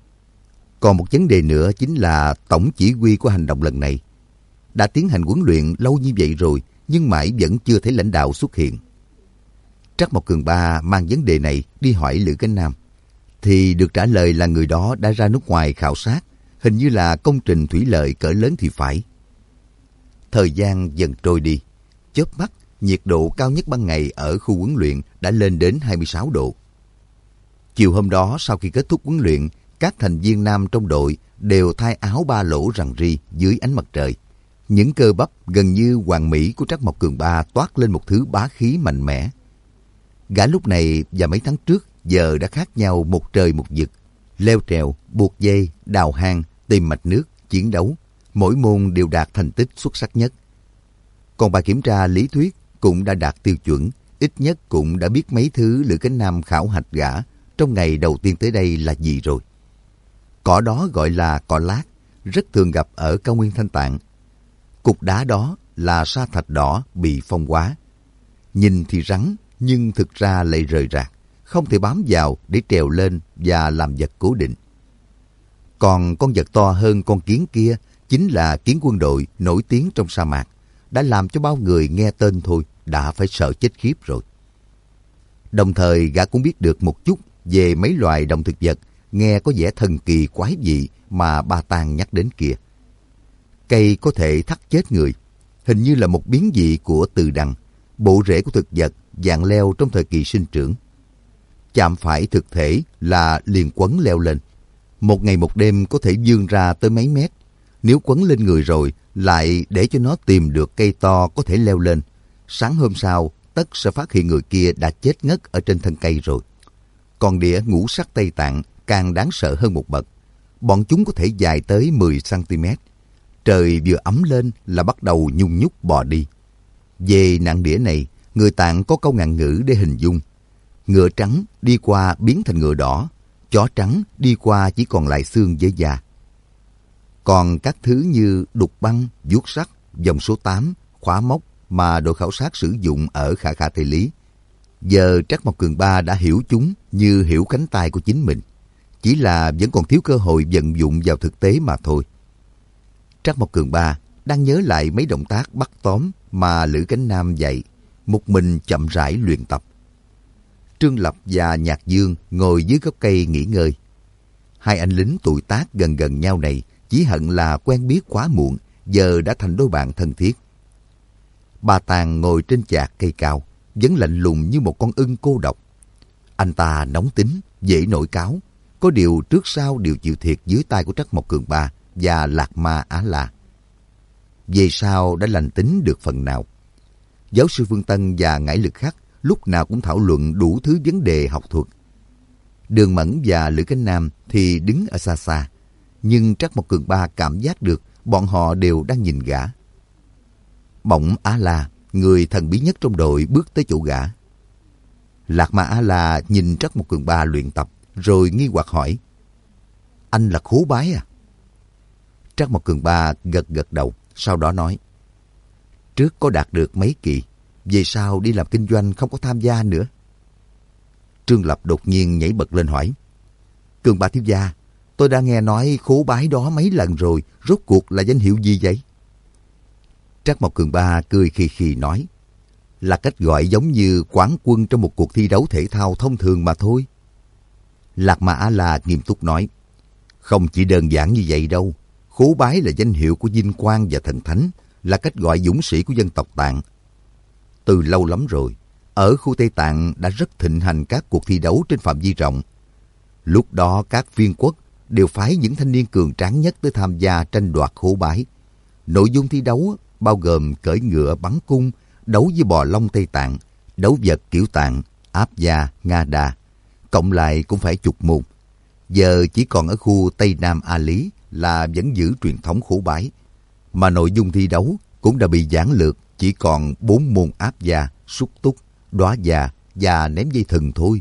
Còn một vấn đề nữa chính là tổng chỉ huy của hành động lần này. Đã tiến hành huấn luyện lâu như vậy rồi, nhưng mãi vẫn chưa thấy lãnh đạo xuất hiện. Trắc Mộc Cường Ba mang vấn đề này đi hỏi Lữ Cánh Nam, thì được trả lời là người đó đã ra nước ngoài khảo sát, hình như là công trình thủy lợi cỡ lớn thì phải. Thời gian dần trôi đi, chớp mắt, nhiệt độ cao nhất ban ngày ở khu huấn luyện đã lên đến 26 độ. Chiều hôm đó sau khi kết thúc huấn luyện, các thành viên nam trong đội đều thay áo ba lỗ rằn ri dưới ánh mặt trời. Những cơ bắp gần như hoàn mỹ của Trắc Mộc Cường Ba toát lên một thứ bá khí mạnh mẽ. Gã lúc này và mấy tháng trước giờ đã khác nhau một trời một vực. Leo trèo, buộc dây, đào hang, tìm mạch nước, chiến đấu, mỗi môn đều đạt thành tích xuất sắc nhất. Còn bài kiểm tra lý thuyết cũng đã đạt tiêu chuẩn, ít nhất cũng đã biết mấy thứ Lữ Cánh Nam khảo hạch gã trong ngày đầu tiên tới đây là gì rồi. Cỏ đó gọi là cỏ lát, rất thường gặp ở cao nguyên Thanh Tạng. Cục đá đó là sa thạch đỏ bị phong hóa. Nhìn thì rắn, nhưng thực ra lại rời rạc, không thể bám vào để trèo lên và làm vật cố định. Còn con vật to hơn con kiến kia chính là kiến quân đội nổi tiếng trong sa mạc, đã làm cho bao người nghe tên thôi đã phải sợ chết khiếp rồi. Đồng thời gã cũng biết được một chút về mấy loài động thực vật nghe có vẻ thần kỳ quái dị mà Ba Tàng nhắc đến kia. Cây có thể thắt chết người, hình như là một biến dị của từ đằng, bộ rễ của thực vật dạng leo trong thời kỳ sinh trưởng. Chạm phải thực thể là liền quấn leo lên. Một ngày một đêm có thể vươn ra tới mấy mét. Nếu quấn lên người rồi, lại để cho nó tìm được cây to có thể leo lên. Sáng hôm sau, tất sẽ phát hiện người kia đã chết ngất ở trên thân cây rồi. Còn đĩa ngũ sắc Tây Tạng càng đáng sợ hơn một bậc. Bọn chúng có thể dài tới 10 cm. Trời vừa ấm lên là bắt đầu nhung nhúc bò đi. Về nạn đĩa này, người Tạng có câu ngạn ngữ để hình dung. Ngựa trắng đi qua biến thành ngựa đỏ, chó trắng đi qua chỉ còn lại xương với da. Còn các thứ như đục băng, vuốt sắt, vòng số 8, khóa móc mà đội khảo sát sử dụng ở Khả Khả Tây Lý, giờ Trắc Mộc Cường Ba đã hiểu chúng như hiểu cánh tay của chính mình. Chỉ là vẫn còn thiếu cơ hội vận dụng vào thực tế mà thôi. Trắc Mộc Cường Ba đang nhớ lại mấy động tác bắt tóm mà Lữ Cánh Nam dạy, một mình chậm rãi luyện tập. Trương Lập và Nhạc Dương ngồi dưới gốc cây nghỉ ngơi. Hai anh lính tuổi tác gần gần nhau này chỉ hận là quen biết quá muộn, giờ đã thành đôi bạn thân thiết. Ba Tàng ngồi trên chạc cây cao, vẫn lạnh lùng như một con ưng cô độc. Anh ta nóng tính, dễ nổi cáu, có điều trước sau đều chịu thiệt dưới tay của Trắc Mộc Cường Ba và Lạc Ma Á La. Về sau đã lành tính được phần nào. Giáo sư Phương Tân và Ngải Lực Khắc lúc nào cũng thảo luận đủ thứ vấn đề học thuật. Đường Mẫn và Lữ Cánh Nam thì đứng ở xa xa, nhưng Trắc Mộc Cường Ba cảm giác được bọn họ đều đang nhìn gã. Bỗng Á-la, người thần bí nhất trong đội, bước tới chỗ gã. Lạc Ma Á-la nhìn Trắc Mộc Cường Ba luyện tập, rồi nghi hoặc hỏi: Anh là Khố Bái à? Trắc Mộc Cường Ba gật gật đầu, sau đó nói: Trước có đạt được mấy kỳ, về sau đi làm kinh doanh không có tham gia nữa. Trương Lập đột nhiên nhảy bật lên hỏi: Cường Ba thiếu gia, tôi đã nghe nói Khố Bái đó mấy lần rồi, rốt cuộc là danh hiệu gì vậy? Trắc Mộc Cường Ba cười khì khì nói: Là cách gọi giống như quán quân trong một cuộc thi đấu thể thao thông thường mà thôi. Lạc Ma Á-la nghiêm túc nói: Không chỉ đơn giản như vậy đâu. Khố Bái là danh hiệu của vinh quang và thần thánh, là cách gọi dũng sĩ của dân tộc Tạng. Từ lâu lắm rồi, ở khu Tây Tạng đã rất thịnh hành các cuộc thi đấu trên phạm vi rộng. Lúc đó các viên quốc đều phái những thanh niên cường tráng nhất tới tham gia tranh đoạt Khố Bái. Nội dung thi đấu bao gồm cưỡi ngựa bắn cung, đấu với bò long Tây Tạng, đấu vật kiểu Tạng, Áp Gia, Nga Đà. Cộng lại cũng phải chục môn. Giờ chỉ còn ở khu Tây Nam A Lý là vẫn giữ truyền thống Khố Bái. Mà nội dung thi đấu cũng đã bị giản lược, chỉ còn 4 môn Áp Gia, Xúc Túc, Đóa Gia và ném dây thừng thôi.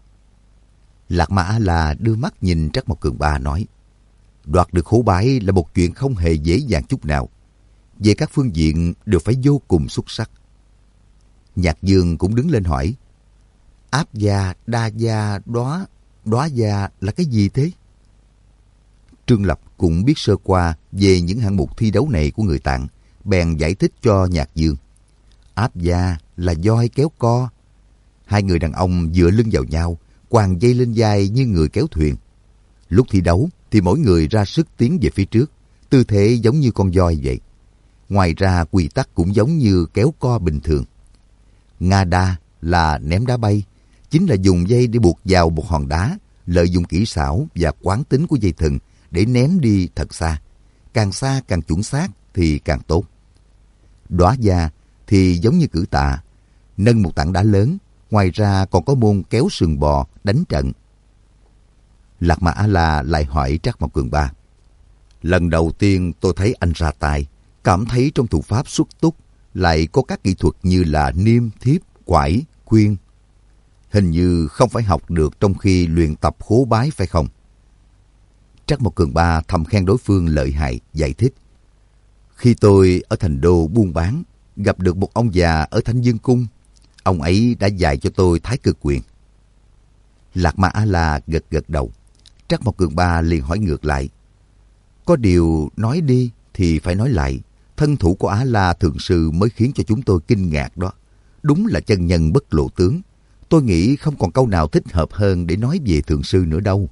Lạc Ma A-la đưa mắt nhìn Trắc Mộc Cường Ba nói: Đoạt được Khố Bái là một chuyện không hề dễ dàng chút nào. Về các phương diện đều phải vô cùng xuất sắc. Nhạc Dương cũng đứng lên hỏi: Áp Gia, Đa Gia, Đóa Gia là cái gì thế? Trương Lập cũng biết sơ qua về những hạng mục thi đấu này của người Tạng, bèn giải thích cho Nhạc Dương. Áp Gia là voi kéo co. Hai người đàn ông dựa lưng vào nhau, quàng dây lên vai như người kéo thuyền. Lúc thi đấu thì mỗi người ra sức tiến về phía trước, tư thế giống như con voi vậy. Ngoài ra quy tắc cũng giống như kéo co bình thường. Nga Đa là ném đá bay, chính là dùng dây để buộc vào một hòn đá, lợi dụng kỹ xảo và quán tính của dây thừng để ném đi thật xa. Càng xa càng chuẩn xác thì càng tốt. Đóa Gia thì giống như cử tạ, nâng một tảng đá lớn, ngoài ra còn có môn kéo sừng bò, đánh trận. Lạc Ma A-la lại hỏi Trắc Mộc Cường Ba: Lần đầu tiên tôi thấy anh ra tay, cảm thấy trong thủ pháp Xuất Túc lại có các kỹ thuật như là niêm, thiếp, quải, khuyên. Hình như không phải học được trong khi luyện tập Khố Bái phải không? Trắc Mộc Cường Ba thầm khen đối phương lợi hại, giải thích: Khi tôi ở thành đô buôn bán, gặp được một ông già ở Thanh Dương Cung. Ông ấy đã dạy cho tôi Thái Cực Quyền. Lạc Ma A-la gật gật đầu. Trắc Mộc Cường Ba liền hỏi ngược lại: Có điều nói đi thì phải nói lại. Thân thủ của A-la thượng sư mới khiến cho chúng tôi kinh ngạc đó. Đúng là chân nhân bất lộ tướng. Tôi nghĩ không còn câu nào thích hợp hơn để nói về thượng sư nữa đâu.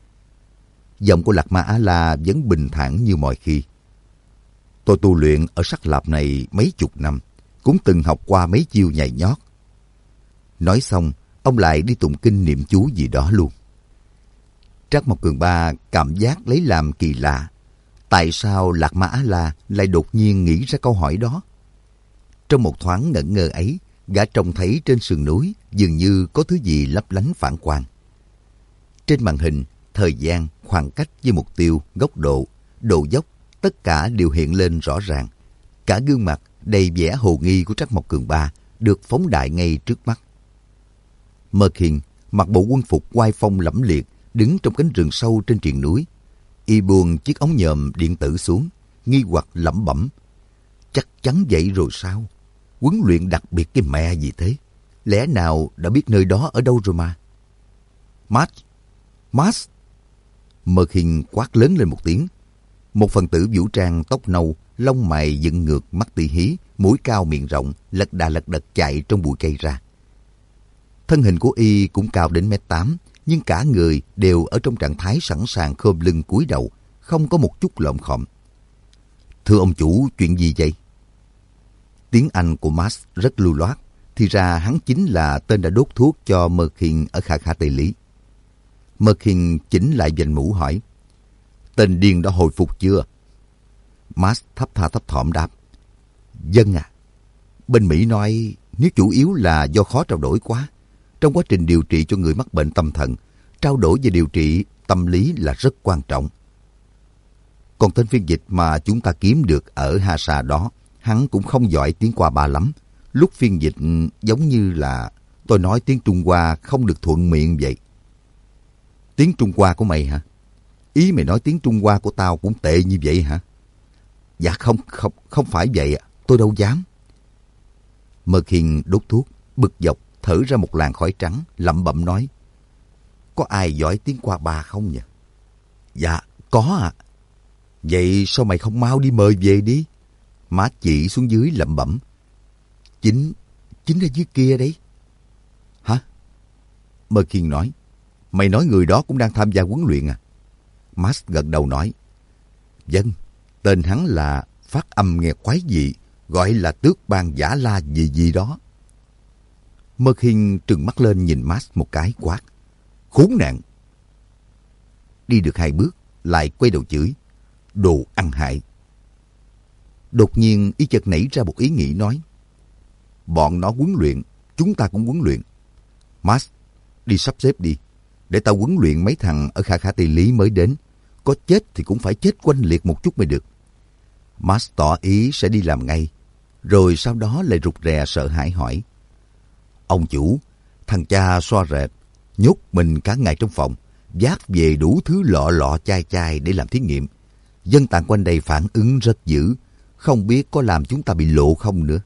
Giọng của Lạc Ma A-la vẫn bình thản như mọi khi. Tôi tu luyện ở Sắc Lạp này mấy chục năm, cũng từng học qua mấy chiêu nhảy nhót. Nói xong, ông lại đi tụng kinh niệm chú gì đó luôn. Trắc Mộc Cường Ba cảm giác lấy làm kỳ lạ. Tại sao Lạc Ma A-la lại đột nhiên nghĩ ra câu hỏi đó? Trong một thoáng ngẩn ngơ ấy, gã trông thấy trên sườn núi dường như có thứ gì lấp lánh phản quang. Trên màn hình, thời gian, khoảng cách với mục tiêu, góc độ, độ dốc, tất cả đều hiện lên rõ ràng. Cả gương mặt đầy vẻ hồ nghi của Trắc Mộc Cường Ba được phóng đại ngay trước mắt. Merkin mặc bộ quân phục oai phong lẫm liệt, đứng trong cánh rừng sâu trên triền núi. Y buông chiếc ống nhòm điện tử xuống, nghi hoặc lẩm bẩm: Chắc chắn vậy rồi sao? Huấn luyện đặc biệt cái mẹ gì thế? Lẽ nào đã biết nơi đó ở đâu rồi mà? Mars! Merkin quát lớn lên một tiếng. Một phần tử vũ trang tóc nâu, lông mày dựng ngược, mắt tỉ hí, mũi cao miệng rộng, lật đà lật đật chạy trong bụi cây ra. Thân hình của y cũng cao đến 1m8, nhưng cả người đều ở trong trạng thái sẵn sàng khom lưng cúi đầu, không có một chút lợm khom. Thưa ông chủ, chuyện gì vậy? Tiếng Anh của Max rất lưu loát, thì ra hắn chính là tên đã đốt thuốc cho Merkin ở Kha Kha Tây Lý. Merkin chỉnh lại vành mũ hỏi: Tên điên đã hồi phục chưa? Max thấp tha thấp thỏm đáp: Vâng à. Bên Mỹ nói nếu chủ yếu là do khó trao đổi quá. Trong quá trình điều trị cho người mắc bệnh tâm thần, trao đổi về điều trị tâm lý là rất quan trọng. Còn tên phiên dịch mà chúng ta kiếm được ở Hasa đó, Hắn cũng không giỏi tiếng Qua Ba lắm. Lúc phiên dịch giống như là tôi nói tiếng Trung Hoa không được thuận miệng vậy. Tiếng Trung Hoa của mày hả? Ý mày nói tiếng Trung Hoa của tao cũng tệ như vậy hả? Dạ không phải vậy ạ. Tôi đâu dám. Mơ Khiên đốt thuốc, bực dọc, thở ra một làn khói trắng, lẩm bẩm nói. Có ai giỏi tiếng Qua Ba không nhỉ? Dạ, có ạ. Vậy sao mày không mau đi mời về đi? Má chỉ xuống dưới lẩm bẩm. Chính ở dưới kia đấy. Hả? Mơ Khiên nói. Mày nói người đó cũng đang tham gia huấn luyện à? Max gật đầu nói. Vâng, tên hắn là phát âm nghe quái dị, gọi là Tước Ban Giả La gì gì đó. Mơ Khiên trừng mắt lên nhìn Max một cái quát. Khốn nạn! Đi được 2 bước, lại quay đầu chửi. Đồ ăn hại! Đột nhiên y chợt nảy ra một ý nghĩ nói. Bọn nó huấn luyện, chúng ta cũng huấn luyện. Max, đi sắp xếp đi. Để tao huấn luyện mấy thằng ở Kha Khả Tây Lý mới đến. Có chết thì cũng phải chết oanh liệt một chút mới được. Max tỏ ý sẽ đi làm ngay. Rồi sau đó lại rụt rè sợ hãi hỏi. Ông chủ, thằng cha xoa rệt, nhốt mình cả ngày trong phòng, vác về đủ thứ lọ chai chai để làm thí nghiệm. Dân tạng quanh đây phản ứng rất dữ, không biết có làm chúng ta bị lộ không nữa.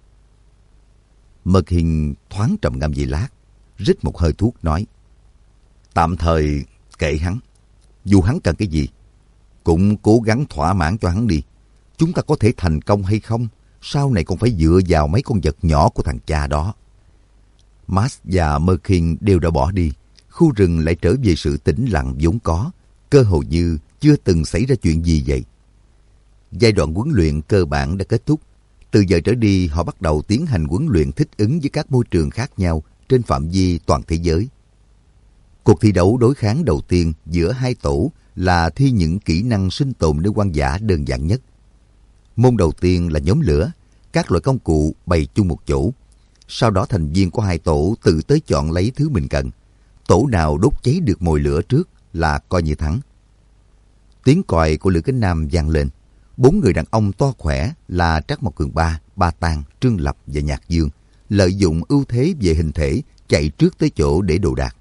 Mơ Khiên thoáng trầm ngâm giây lát, rít một hơi thuốc nói. Tạm thời kệ hắn, dù hắn cần cái gì, cũng cố gắng thỏa mãn cho hắn đi. Chúng ta có thể thành công hay không, sau này còn phải dựa vào mấy con vật nhỏ của thằng cha đó. Max và Mơ Khiên đều đã bỏ đi, khu rừng lại trở về sự tĩnh lặng vốn có, cơ hồ như chưa từng xảy ra chuyện gì vậy. Giai đoạn huấn luyện cơ bản đã kết thúc. Từ giờ trở đi, họ bắt đầu tiến hành huấn luyện thích ứng với các môi trường khác nhau trên phạm vi toàn thế giới. Cuộc thi đấu đối kháng đầu tiên giữa 2 tổ là thi những kỹ năng sinh tồn nơi hoang dã đơn giản nhất. Môn đầu tiên là nhóm lửa, các loại công cụ bày chung một chỗ. Sau đó thành viên của 2 tổ tự tới chọn lấy thứ mình cần. Tổ nào đốt cháy được mồi lửa trước là coi như thắng. Tiếng còi của Lữ Cánh Nam vang lên. 4 người đàn ông to khỏe là Trắc Mộc Cường Ba, Ba Tàng, Trương Lập và Nhạc Dương lợi dụng ưu thế về hình thể chạy trước tới chỗ để đồ đạc.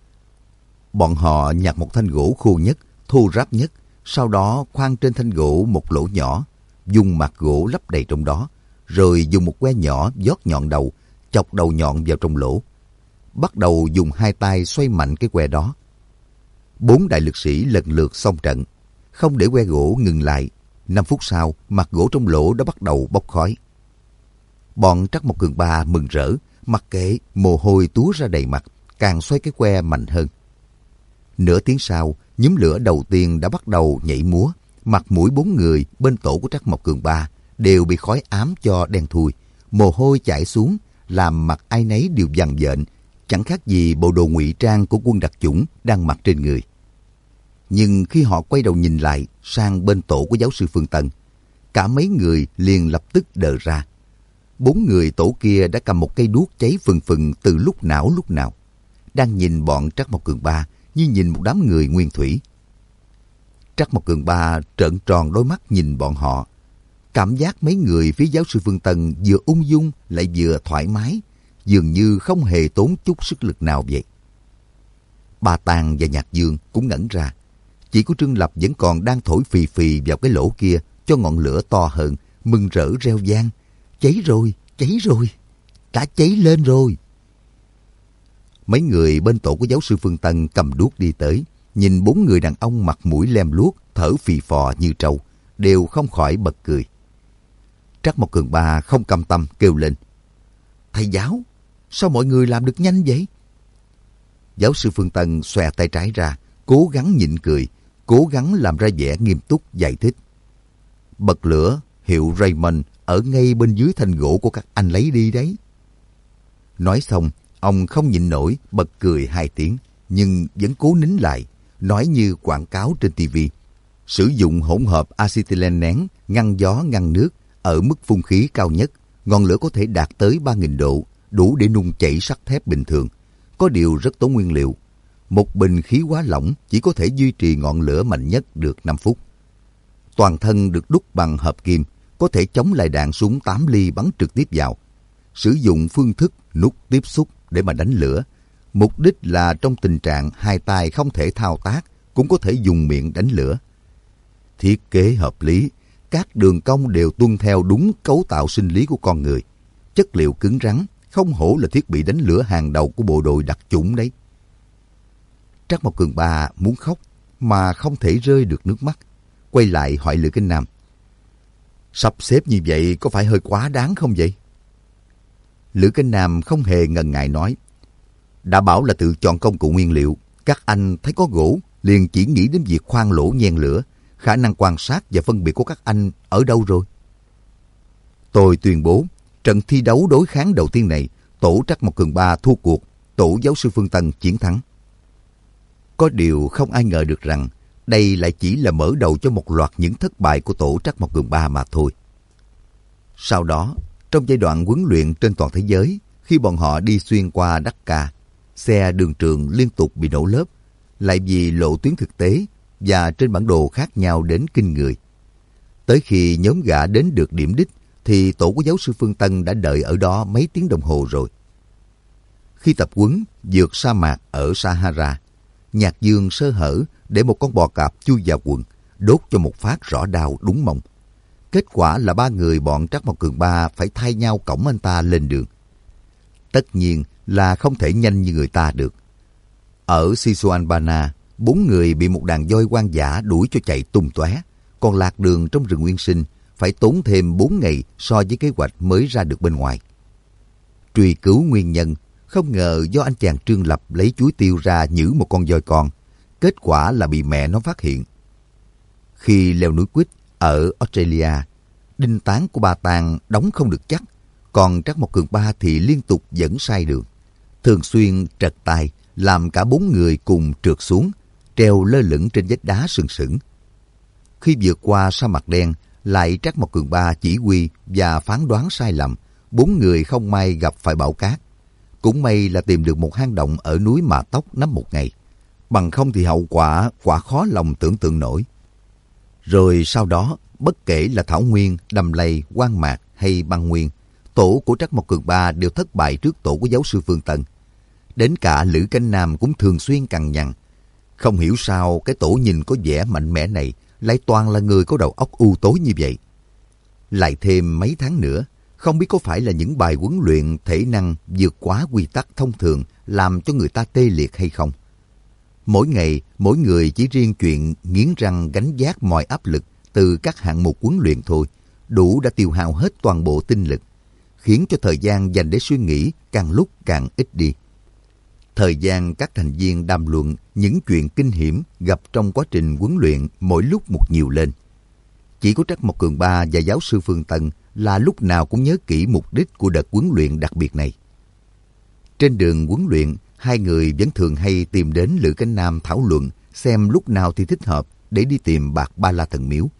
Bọn họ nhặt một thanh gỗ khô nhất, thô ráp nhất, sau đó khoan trên thanh gỗ một lỗ nhỏ, dùng mặt gỗ lấp đầy trong đó, rồi dùng một que nhỏ vót nhọn đầu, chọc đầu nhọn vào trong lỗ. Bắt đầu dùng 2 tay xoay mạnh cái que đó. 4 đại lực sĩ lần lượt xông trận, không để que gỗ ngừng lại. 5 phút sau, mặt gỗ trong lỗ đã bắt đầu bốc khói. Bọn Trắc Mộc Cường Ba mừng rỡ, mặc kệ mồ hôi túa ra đầy mặt, càng xoay cái que mạnh hơn. Nửa tiếng sau, nhóm lửa đầu tiên đã bắt đầu nhảy múa. Mặt mũi 4 người bên tổ của Trắc Mộc Cường Ba đều bị khói ám cho đen thui, mồ hôi chảy xuống, làm mặt ai nấy đều vằn vện, chẳng khác gì bộ đồ ngụy trang của quân đặc chủng đang mặc trên người. Nhưng khi họ quay đầu nhìn lại sang bên tổ của giáo sư Phương Tân, cả mấy người liền lập tức đờ ra. 4 người tổ kia đã cầm một cây đuốc cháy phừng phừng từ lúc nào, đang nhìn bọn Trắc Mộc Cường Ba như nhìn một đám người nguyên thủy. Trắc Mộc Cường Ba trợn tròn đôi mắt nhìn bọn họ. Cảm giác mấy người phía giáo sư Phương Tân vừa ung dung lại vừa thoải mái, dường như không hề tốn chút sức lực nào vậy. Ba Tàng và Nhạc Dương cũng ngẩn ra. Chỉ có Trương Lập vẫn còn đang thổi phì phì vào cái lỗ kia cho ngọn lửa to hơn, mừng rỡ reo vang. Cháy rồi, đã cháy lên rồi. Mấy người bên tổ của giáo sư Phương Tân cầm đuốc đi tới, nhìn 4 người đàn ông mặt mũi lem luốc, thở phì phò như trâu, đều không khỏi bật cười. Trắc Mộc Cường Ba không cam tâm kêu lên. Thầy giáo, sao mọi người làm được nhanh vậy? Giáo sư Phương Tân xòe tay trái ra, cố gắng nhịn cười, cố gắng làm ra vẻ nghiêm túc giải thích. Bật lửa hiệu Raymond ở ngay bên dưới thanh gỗ của các anh lấy đi đấy. Nói xong, ông không nhịn nổi bật cười 2 tiếng, nhưng vẫn cố nín lại, nói như quảng cáo trên TV. Sử dụng hỗn hợp acetylene nén, ngăn gió ngăn nước, ở mức phun khí cao nhất, ngọn lửa có thể đạt tới 3.000 độ, đủ để nung chảy sắt thép bình thường. Có điều rất tốn nguyên liệu. Một bình khí hóa lỏng chỉ có thể duy trì ngọn lửa mạnh nhất được 5 phút. Toàn thân được đúc bằng hợp kim, có thể chống lại đạn súng 8 ly bắn trực tiếp vào. Sử dụng phương thức nút tiếp xúc để mà đánh lửa. Mục đích là trong tình trạng hai tay không thể thao tác, cũng có thể dùng miệng đánh lửa. Thiết kế hợp lý, các đường cong đều tuân theo đúng cấu tạo sinh lý của con người. Chất liệu cứng rắn, không hổ là thiết bị đánh lửa hàng đầu của bộ đội đặc chủng đấy. Trác Mộc Cường Ba muốn khóc mà không thể rơi được nước mắt. Quay lại hỏi Lữ Kinh Nam: sắp xếp như vậy có phải hơi quá đáng không vậy? Lữ Kinh Nam không hề ngần ngại nói: đã bảo là tự chọn công cụ nguyên liệu, các anh thấy có gỗ liền chỉ nghĩ đến việc khoan lỗ nhen lửa. Khả năng quan sát và phân biệt của các anh ở đâu rồi? Tôi tuyên bố trận thi đấu đối kháng đầu tiên này, tổ Trác Mộc Cường Ba thua cuộc, tổ giáo sư Phương Tân chiến thắng. Có điều không ai ngờ được rằng đây lại chỉ là mở đầu cho một loạt những thất bại của tổ Trác Mộc Cường Ba mà thôi. Sau đó, trong giai đoạn huấn luyện trên toàn thế giới, khi bọn họ đi xuyên qua Dakar, xe đường trường liên tục bị nổ lớp, lại vì lộ tuyến thực tế và trên bản đồ khác nhau đến kinh người. Tới khi nhóm gã đến được điểm đích, thì tổ của giáo sư Phương Tân đã đợi ở đó mấy tiếng đồng hồ rồi. Khi tập huấn vượt sa mạc ở Sahara, Nhạc Dương sơ hở để một con bò cạp chui vào quần, đốt cho một phát rõ đau đúng mông. Kết quả là 3 người bọn Trác Mộc Cường Ba phải thay nhau cõng anh ta lên đường. Tất nhiên là không thể nhanh như người ta được. Ở Sisuanbana, 4 người bị một đàn voi hoang dã đuổi cho chạy tung tóe, còn lạc đường trong rừng nguyên sinh phải tốn thêm 4 ngày so với kế hoạch mới ra được bên ngoài. Truy cứu nguyên nhân, không ngờ do anh chàng Trương Lập lấy chuối tiêu ra nhử một con voi con, kết quả là bị mẹ nó phát hiện. Khi leo núi Quýt ở Australia, đinh tán của Ba Tàng đóng không được chắc, còn Trác Mộc Cường Ba thì liên tục dẫn sai đường, thường xuyên trật tay, làm cả 4 người cùng trượt xuống, treo lơ lửng trên vách đá sừng sững. Khi vượt qua sa mạc đen, lại Trác Mộc Cường Ba chỉ huy và phán đoán sai lầm, 4 người không may gặp phải bão cát. Cũng may là tìm được một hang động ở núi Mạ Tốc nắm một ngày, bằng không thì hậu quả quả khó lòng tưởng tượng nổi. Rồi sau đó, bất kể là Thảo Nguyên, Đầm Lầy, Hoang Mạc hay Băng Nguyên, tổ của Trác Mộc Cường Ba đều thất bại trước tổ của giáo sư Phương Tân. Đến cả Lữ Cánh Nam cũng thường xuyên cằn nhằn. Không hiểu sao cái tổ nhìn có vẻ mạnh mẽ này lại toàn là người có đầu óc u tối như vậy. Lại thêm mấy tháng nữa, không biết có phải là những bài huấn luyện thể năng vượt quá quy tắc thông thường làm cho người ta tê liệt hay không. Mỗi ngày, mỗi người chỉ riêng chuyện nghiến răng gánh vác mọi áp lực từ các hạng mục huấn luyện thôi, đủ đã tiêu hao hết toàn bộ tinh lực, khiến cho thời gian dành để suy nghĩ càng lúc càng ít đi. Thời gian các thành viên đàm luận những chuyện kinh hiểm gặp trong quá trình huấn luyện mỗi lúc một nhiều lên. Chỉ có Trác Mộc Cường Ba và giáo sư Phương Tân là lúc nào cũng nhớ kỹ mục đích của đợt huấn luyện đặc biệt này. Trên đường huấn luyện, hai người vẫn thường hay tìm đến Lữ Cánh Nam thảo luận xem lúc nào thì thích hợp để đi tìm Bạc Ba La Thần Miếu.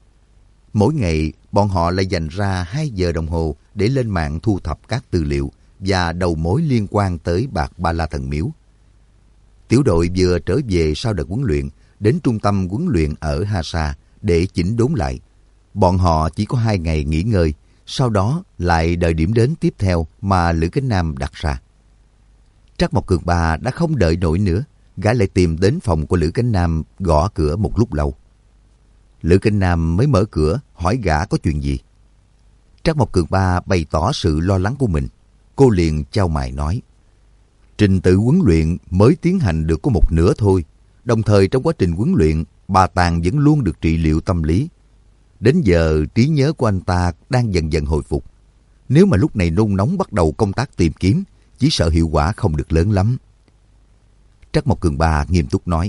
Mỗi ngày, bọn họ lại dành ra 2 giờ đồng hồ để lên mạng thu thập các tư liệu và đầu mối liên quan tới Bạc Ba La Thần Miếu. Tiểu đội vừa trở về sau đợt huấn luyện, đến trung tâm huấn luyện ở Hasa để chỉnh đốn lại. Bọn họ chỉ có 2 ngày nghỉ ngơi, sau đó lại đợi điểm đến tiếp theo mà Lữ Cánh Nam đặt ra. Trác Mộc Cường Ba đã không đợi nổi nữa, gã lại tìm đến phòng của Lữ Cánh Nam gõ cửa một lúc lâu. Lữ Cánh Nam mới mở cửa hỏi gã có chuyện gì. Trác Mộc Cường Ba bày tỏ sự lo lắng của mình. Cô liền chau mày nói: trình tự huấn luyện mới tiến hành được có một nửa thôi. Đồng thời trong quá trình huấn luyện, bà Tàng vẫn luôn được trị liệu tâm lý. Đến giờ trí nhớ của anh ta đang dần dần hồi phục. Nếu mà lúc này nôn nóng bắt đầu công tác tìm kiếm, chỉ sợ hiệu quả không được lớn lắm. Trác Mộc Cường Ba nghiêm túc nói: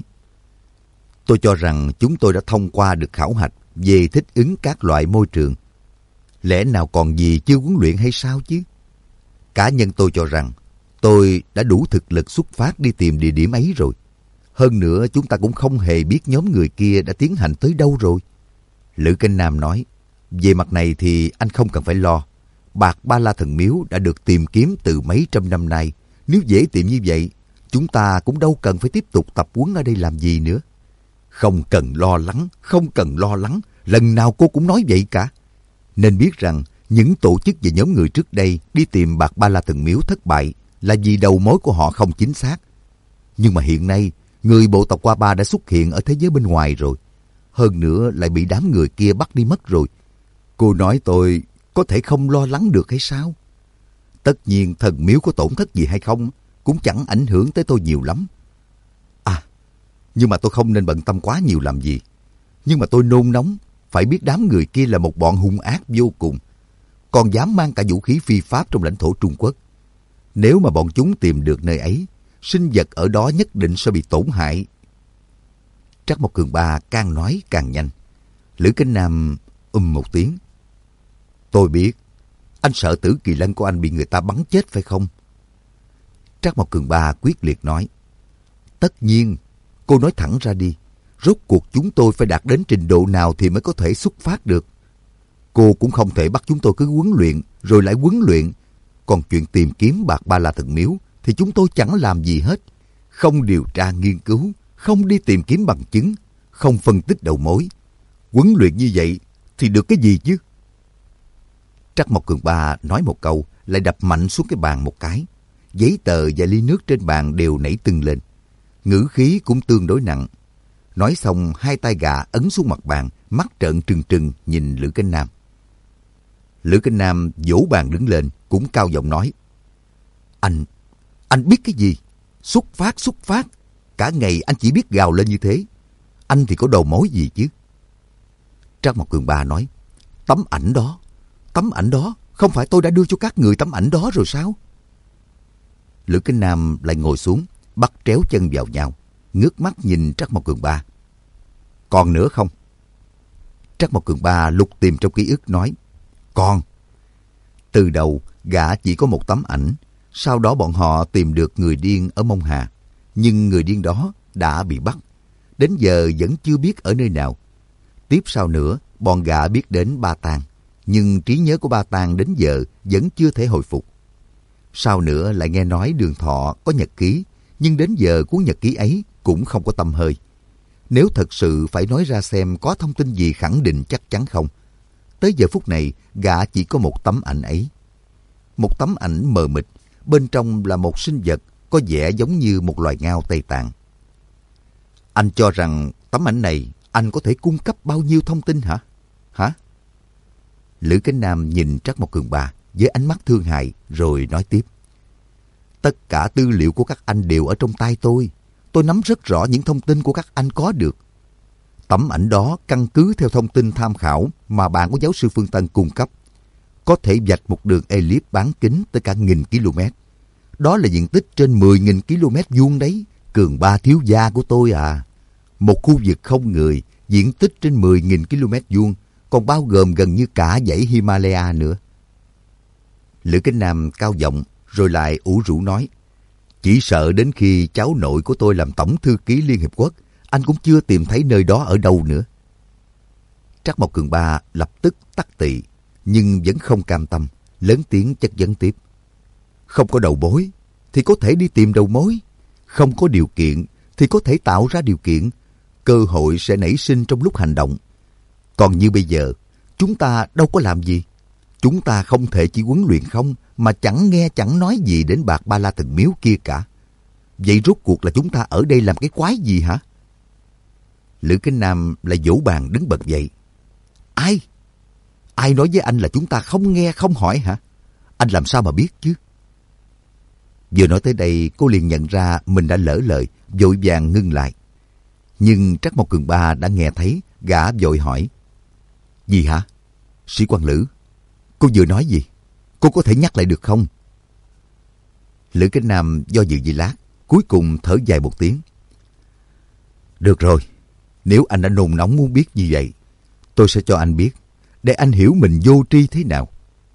tôi cho rằng chúng tôi đã thông qua được khảo hạch về thích ứng các loại môi trường. Lẽ nào còn gì chưa huấn luyện hay sao chứ? Cá nhân tôi cho rằng tôi đã đủ thực lực xuất phát đi tìm địa điểm ấy rồi. Hơn nữa chúng ta cũng không hề biết nhóm người kia đã tiến hành tới đâu rồi. Lữ Cánh Nam nói: về mặt này thì anh không cần phải lo. Bạc Ba La Thần Miếu đã được tìm kiếm từ mấy trăm năm nay. Nếu dễ tìm như vậy, chúng ta cũng đâu cần phải tiếp tục tập huấn ở đây làm gì nữa. Không cần lo lắng, không cần lo lắng. Lần nào cô cũng nói vậy cả. Nên biết rằng những tổ chức và nhóm người trước đây đi tìm bạc Ba La Thần Miếu thất bại là vì đầu mối của họ không chính xác. Nhưng mà hiện nay, người bộ tộc Qua Ba đã xuất hiện ở thế giới bên ngoài rồi. Hơn nữa lại bị đám người kia bắt đi mất rồi. Cô nói tôi có thể không lo lắng được hay sao? Tất nhiên thần miếu có tổn thất gì hay không cũng chẳng ảnh hưởng tới tôi nhiều lắm. À, nhưng mà tôi không nên bận tâm quá nhiều làm gì. Nhưng mà tôi nôn nóng, phải biết đám người kia là một bọn hung ác vô cùng. Còn dám mang cả vũ khí phi pháp trong lãnh thổ Trung Quốc. Nếu mà bọn chúng tìm được nơi ấy, sinh vật ở đó nhất định sẽ bị tổn hại. Trắc Mộc Cường Ba càng nói càng nhanh. Lữ Kính Nam một tiếng. Tôi biết, anh sợ Tử Kỳ Lân của anh bị người ta bắn chết phải không? Trắc Mộc Cường Ba quyết liệt nói. Tất nhiên, cô nói thẳng ra đi. Rốt cuộc chúng tôi phải đạt đến trình độ nào thì mới có thể xuất phát được. Cô cũng không thể bắt chúng tôi cứ huấn luyện rồi lại huấn luyện. Còn chuyện tìm kiếm bạc Ba La Thần Miếu thì chúng tôi chẳng làm gì hết. Không điều tra nghiên cứu, không đi tìm kiếm bằng chứng, không phân tích đầu mối. Huấn luyện như vậy thì được cái gì chứ? Trắc Mộc Cường Ba nói một câu, lại đập mạnh xuống cái bàn một cái. Giấy tờ và ly nước trên bàn đều nảy tưng lên. Ngữ khí cũng tương đối nặng. Nói xong, hai tay gà ấn xuống mặt bàn, mắt trợn trừng trừng nhìn Lữ Kính Nam. Lữ Kính Nam vỗ bàn đứng lên, cũng cao giọng nói. Anh biết cái gì? Xuất phát. Cả ngày anh chỉ biết gào lên như thế. Anh thì có đầu mối gì chứ? Trắc Mộc Cường Ba nói. Tấm ảnh đó, không phải tôi đã đưa cho các người tấm ảnh đó rồi sao? Lữ Kính Nam lại ngồi xuống, bắt tréo chân vào nhau, ngước mắt nhìn Trắc Mộc Cường Ba. Còn nữa không? Trắc Mộc Cường Ba lục tìm trong ký ức nói. Còn. Từ đầu, gã chỉ có một tấm ảnh. Sau đó bọn họ tìm được người điên ở Mông Hà. Nhưng người điên đó đã bị bắt. Đến giờ vẫn chưa biết ở nơi nào. Tiếp sau nữa, bọn gã biết đến Ba Tàng. Nhưng trí nhớ của Ba Tàng đến giờ vẫn chưa thể hồi phục. Sau nữa lại nghe nói Đường Thọ có nhật ký. Nhưng đến giờ cuốn nhật ký ấy cũng không có tăm hơi. Nếu thật sự phải nói ra xem có thông tin gì khẳng định chắc chắn không. Tới giờ phút này, gã chỉ có một tấm ảnh ấy. Một tấm ảnh mờ mịt, bên trong là một sinh vật có vẻ giống như một loài ngao Tây Tạng. Anh cho rằng tấm ảnh này anh có thể cung cấp bao nhiêu thông tin hả? Hả? Lữ Kính Nam nhìn Trắc Mộc Cường Ba với ánh mắt thương hại rồi nói tiếp. Tất cả tư liệu của các anh đều ở trong tay tôi. Tôi nắm rất rõ những thông tin của các anh có được. Tấm ảnh đó căn cứ theo thông tin tham khảo mà bạn của giáo sư Phương Tân cung cấp. Có thể vạch một đường elip bán kính tới cả 1000 km. Đó là diện tích trên 10.000 km vuông đấy, Cường Ba thiếu gia của tôi à. Một khu vực không người, diện tích trên 10.000 km vuông, còn bao gồm gần như cả dãy Himalaya nữa. Lữ Kính Nam cao giọng rồi lại ủ rũ nói. Chỉ sợ đến khi cháu nội của tôi làm tổng thư ký Liên Hiệp Quốc, anh cũng chưa tìm thấy nơi đó ở đâu nữa. Trắc Mộc Cường Ba lập tức tắc tị, nhưng vẫn không cam tâm, lớn tiếng chất vấn tiếp. Không có đầu mối thì có thể đi tìm đầu mối. Không có điều kiện thì có thể tạo ra điều kiện. Cơ hội sẽ nảy sinh trong lúc hành động. Còn như bây giờ, chúng ta đâu có làm gì. Chúng ta không thể chỉ huấn luyện không mà chẳng nghe chẳng nói gì đến bạc Ba La Thần Miếu kia cả. Vậy rốt cuộc là chúng ta ở đây làm cái quái gì hả? Lữ Kính Nam lại vỗ bàn đứng bật dậy. Ai? Ai nói với anh là chúng ta không nghe không hỏi hả? Anh làm sao mà biết chứ? Vừa nói tới đây, cô liền nhận ra mình đã lỡ lời, vội vàng ngưng lại. Nhưng Trắc Mộc Cường Ba đã nghe thấy, gã vội hỏi. Gì hả? Sĩ quan Lữ, cô vừa nói gì? Cô có thể nhắc lại được không? Lữ Kính Nam do dự giây lát, cuối cùng thở dài một tiếng. Được rồi, nếu anh đã nôn nóng muốn biết như vậy, tôi sẽ cho anh biết, để anh hiểu mình vô tri thế nào.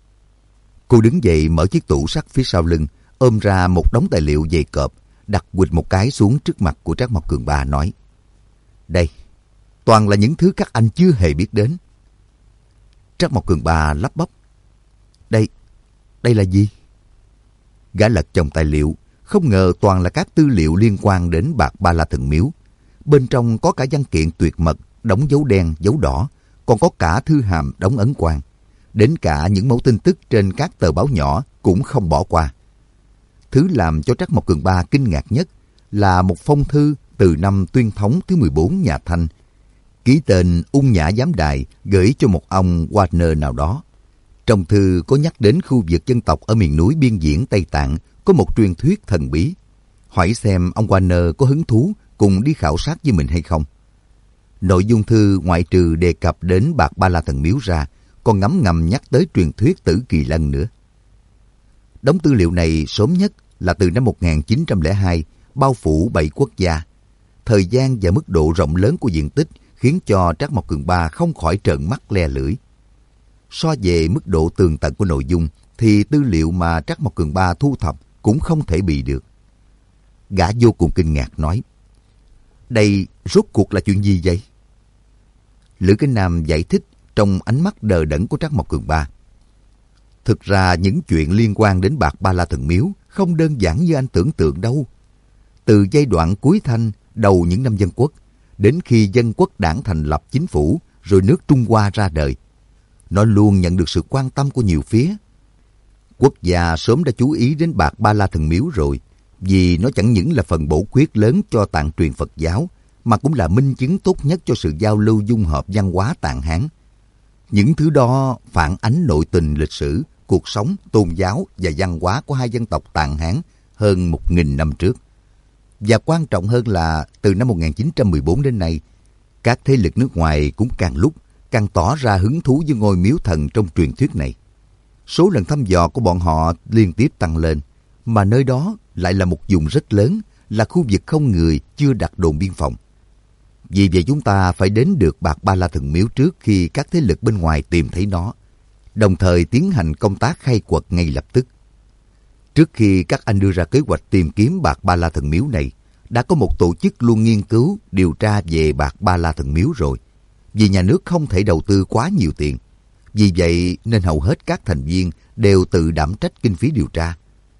Cô đứng dậy mở chiếc tủ sắt phía sau lưng, ôm ra một đống tài liệu dày cộp, đặt quịch một cái xuống trước mặt của Trắc Mộc Cường Ba nói. Đây, toàn là những thứ các anh chưa hề biết đến. Trắc Mộc Cường Ba lắp bắp. Đây là gì? Gã lật chồng tài liệu, không ngờ toàn là các tư liệu liên quan đến bạc Ba La Thần Miếu. Bên trong có cả văn kiện tuyệt mật, đóng dấu đen, dấu đỏ, còn có cả thư hàm đóng ấn quan. Đến cả những mẫu tin tức trên các tờ báo nhỏ cũng không bỏ qua. Thứ làm cho Trắc Mộc Cường Ba kinh ngạc nhất là một phong thư từ năm Tuyên Thống thứ 14 nhà Thanh, ký tên Ung Nhã Giám Đài, gửi cho một ông Wagner nào đó. Trong thư có nhắc đến khu vực dân tộc ở miền núi biên diễn Tây Tạng có một truyền thuyết thần bí, hỏi xem ông Wagner có hứng thú cùng đi khảo sát với mình hay không. Nội dung thư ngoại trừ đề cập đến Bạc Ba La Thần Miếu ra, còn ngấm ngầm nhắc tới truyền thuyết Tử Kỳ Lân nữa. Đống tư liệu này sớm nhất là từ năm 1902, bao phủ 7 quốc gia. Thời gian và mức độ rộng lớn của diện tích khiến cho Trắc Mộc Cường Ba không khỏi trợn mắt le lưỡi. So về mức độ tường tận của nội dung thì tư liệu mà Trắc Mộc Cường Ba thu thập cũng không thể bì được. Gã vô cùng kinh ngạc nói: "Đây rốt cuộc là chuyện gì vậy?" Lữ Kinh Nam giải thích trong ánh mắt đờ đẫn của Trắc Mộc Cường Ba: "Thực ra những chuyện liên quan đến Bạc Ba La Thần Miếu không đơn giản như anh tưởng tượng đâu. Từ giai đoạn cuối Thanh, đầu những năm Dân Quốc, đến khi Dân Quốc đảng thành lập chính phủ, rồi nước Trung Hoa ra đời, nó luôn nhận được sự quan tâm của nhiều phía. Quốc gia sớm đã chú ý đến Bạc Ba La Thần Miếu rồi, vì nó chẳng những là phần bổ khuyết lớn cho tạng truyền Phật giáo, mà cũng là minh chứng tốt nhất cho sự giao lưu dung hợp văn hóa Tạng Hán. Những thứ đó phản ánh nội tình lịch sử, cuộc sống, tôn giáo và văn hóa của hai dân tộc Tạng Hán hơn 1000 năm trước. Và quan trọng hơn là từ năm 1914 đến nay, các thế lực nước ngoài cũng càng lúc càng tỏ ra hứng thú với ngôi miếu thần trong truyền thuyết này. Số lần thăm dò của bọn họ liên tiếp tăng lên, mà nơi đó lại là một vùng rất lớn, là khu vực không người, chưa đặt đồn biên phòng. Vì vậy chúng ta phải đến được Bạc Ba La Thần Miếu trước khi các thế lực bên ngoài tìm thấy nó, đồng thời tiến hành công tác khai quật ngay lập tức. Trước khi các anh đưa ra kế hoạch tìm kiếm Bạc Ba La Thần Miếu này, đã có một tổ chức luôn nghiên cứu, điều tra về Bạc Ba La Thần Miếu rồi. Vì nhà nước không thể đầu tư quá nhiều tiền. Vì vậy nên hầu hết các thành viên đều tự đảm trách kinh phí điều tra.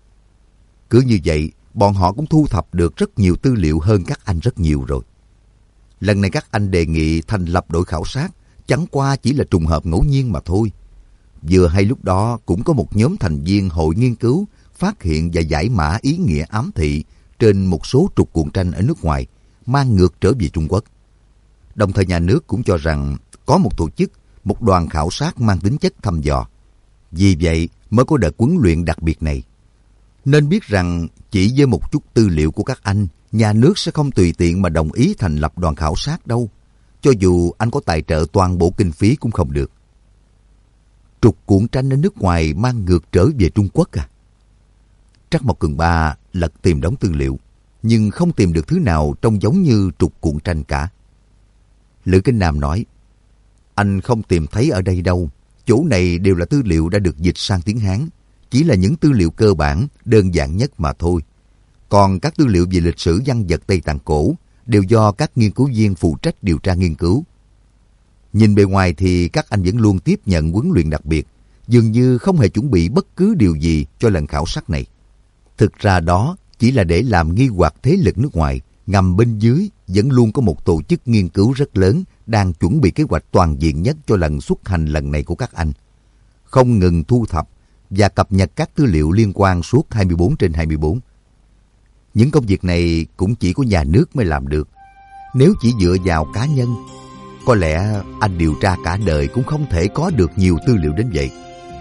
Cứ như vậy, bọn họ cũng thu thập được rất nhiều tư liệu hơn các anh rất nhiều rồi. Lần này các anh đề nghị thành lập đội khảo sát, chẳng qua chỉ là trùng hợp ngẫu nhiên mà thôi. Vừa hay lúc đó cũng có một nhóm thành viên hội nghiên cứu phát hiện và giải mã ý nghĩa ám thị trên một số trục cuộn tranh ở nước ngoài, mang ngược trở về Trung Quốc. Đồng thời nhà nước cũng cho rằng có một tổ chức, một đoàn khảo sát mang tính chất thăm dò. Vì vậy mới có đợt huấn luyện đặc biệt này. Nên biết rằng chỉ với một chút tư liệu của các anh, nhà nước sẽ không tùy tiện mà đồng ý thành lập đoàn khảo sát đâu. Cho dù anh có tài trợ toàn bộ kinh phí cũng không được. Trục cuộn tranh ở nước ngoài mang ngược trở về Trung Quốc à? Trắc Mộc Cường Ba lật tìm đống tư liệu, nhưng không tìm được thứ nào trông giống như trục cuộn tranh cả. Lữ Kinh Nam nói: "Anh không tìm thấy ở đây đâu. Chỗ này đều là tư liệu đã được dịch sang tiếng Hán, chỉ là những tư liệu cơ bản, đơn giản nhất mà thôi. Còn các tư liệu về lịch sử văn vật Tây Tạng cổ đều do các nghiên cứu viên phụ trách điều tra nghiên cứu. Nhìn bề ngoài thì các anh vẫn luôn tiếp nhận huấn luyện đặc biệt, dường như không hề chuẩn bị bất cứ điều gì cho lần khảo sát này. Thực ra đó chỉ là để làm nghi hoặc thế lực nước ngoài, ngầm bên dưới vẫn luôn có một tổ chức nghiên cứu rất lớn đang chuẩn bị kế hoạch toàn diện nhất cho lần xuất hành lần này của các anh. Không ngừng thu thập và cập nhật các tư liệu liên quan suốt 24/24. Những công việc này cũng chỉ có nhà nước mới làm được. Nếu chỉ dựa vào cá nhân, có lẽ anh điều tra cả đời cũng không thể có được nhiều tư liệu đến vậy."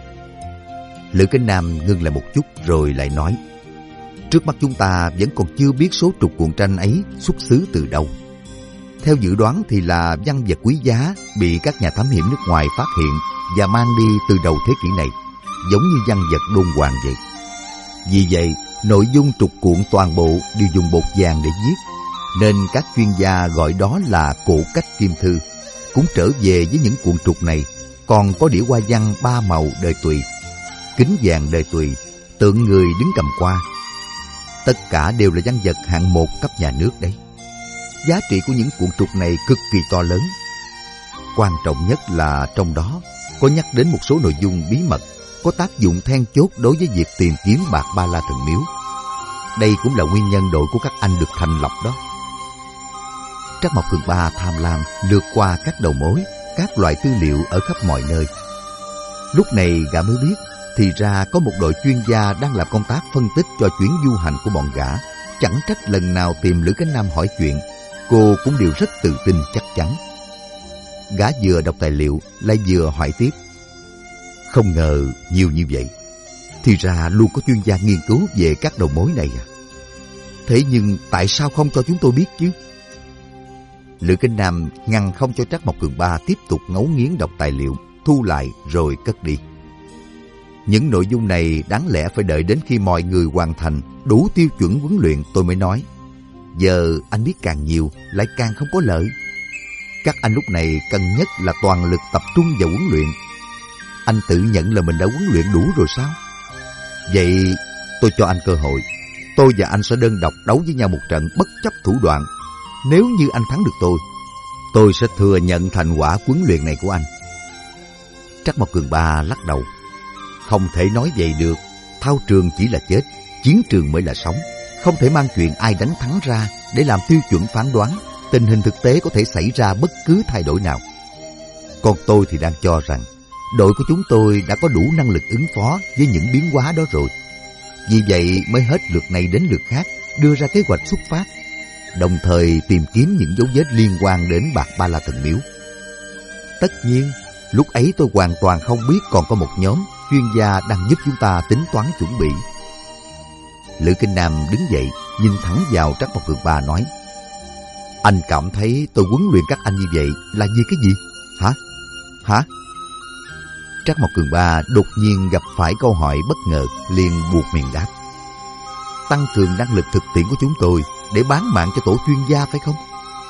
Lữ Kinh Nam ngưng lại một chút rồi lại nói: "Trước mắt chúng ta vẫn còn chưa biết số trục cuộn tranh ấy xuất xứ từ đâu. Theo dự đoán thì là văn vật quý giá bị các nhà thám hiểm nước ngoài phát hiện và mang đi từ đầu thế kỷ này, giống như văn vật đôn hoàng vậy. Vì vậy, nội dung trục cuộn toàn bộ đều dùng bột vàng để viết, nên các chuyên gia gọi đó là cổ cách kim thư. Cũng trở về với những cuộn trục này, còn có đĩa hoa văn 3 màu đời Tùy, kính vàng đời Tùy, tượng người đứng cầm qua. Tất cả đều là văn vật hạng 1 cấp nhà nước đấy. Giá trị của những cuộn trục này cực kỳ to lớn. Quan trọng nhất là trong đó có nhắc đến một số nội dung bí mật, có tác dụng then chốt đối với việc tìm kiếm Bạc Ba La Thần Miếu. Đây cũng là nguyên nhân đội của các anh được thành lập đó." Trắc Mộc Cường Ba tham lam lướt qua các đầu mối, các loại tư liệu ở khắp mọi nơi. Lúc này gã mới biết, thì ra có một đội chuyên gia đang làm công tác phân tích cho chuyến du hành của bọn gã. Chẳng trách lần nào tìm Lữ Cánh Nam hỏi chuyện, cô cũng đều rất tự tin chắc chắn. Gã vừa đọc tài liệu lại vừa hỏi tiếp. Không ngờ nhiều như vậy. Thì ra luôn có chuyên gia nghiên cứu về các đầu mối này à? Thế nhưng tại sao không cho chúng tôi biết chứ? Lữ Cánh Nam ngăn không cho Trác Mộc Cường Ba tiếp tục ngấu nghiến đọc tài liệu, thu lại rồi cất đi. Những nội dung này đáng lẽ phải đợi đến khi mọi người hoàn thành đủ tiêu chuẩn huấn luyện tôi mới nói. Giờ anh biết càng nhiều lại càng không có lợi. Các anh lúc này cần nhất là toàn lực tập trung vào huấn luyện. Anh tự nhận là mình đã huấn luyện đủ rồi sao? Vậy tôi cho anh cơ hội. Tôi và anh sẽ đơn độc đấu với nhau một trận bất chấp thủ đoạn. Nếu như anh thắng được tôi sẽ thừa nhận thành quả huấn luyện này của anh. Trác Mộc Cường Ba lắc đầu. Không thể nói vậy được. Thao trường chỉ là chết, chiến trường mới là sống. Không thể mang chuyện ai đánh thắng ra để làm tiêu chuẩn phán đoán. Tình hình thực tế có thể xảy ra bất cứ thay đổi nào. Còn tôi thì đang cho rằng đội của chúng tôi đã có đủ năng lực ứng phó với những biến hóa đó rồi. Vì vậy mới hết lượt này đến lượt khác đưa ra kế hoạch xuất phát, đồng thời tìm kiếm những dấu vết liên quan đến Bạc Ba La Thần Miếu. Tất nhiên, lúc ấy tôi hoàn toàn không biết còn có một nhóm chuyên gia đang giúp chúng ta tính toán chuẩn bị. Lữ Kinh Nam đứng dậy, nhìn thẳng vào Trác Mộc Cường Ba nói: Anh cảm thấy tôi huấn luyện các anh như vậy là vì cái gì? Hả? Trác Mộc Cường Ba đột nhiên gặp phải câu hỏi bất ngờ, liền buột miệng đáp: Tăng cường năng lực thực tiễn của chúng tôi để bán mạng cho tổ chuyên gia phải không?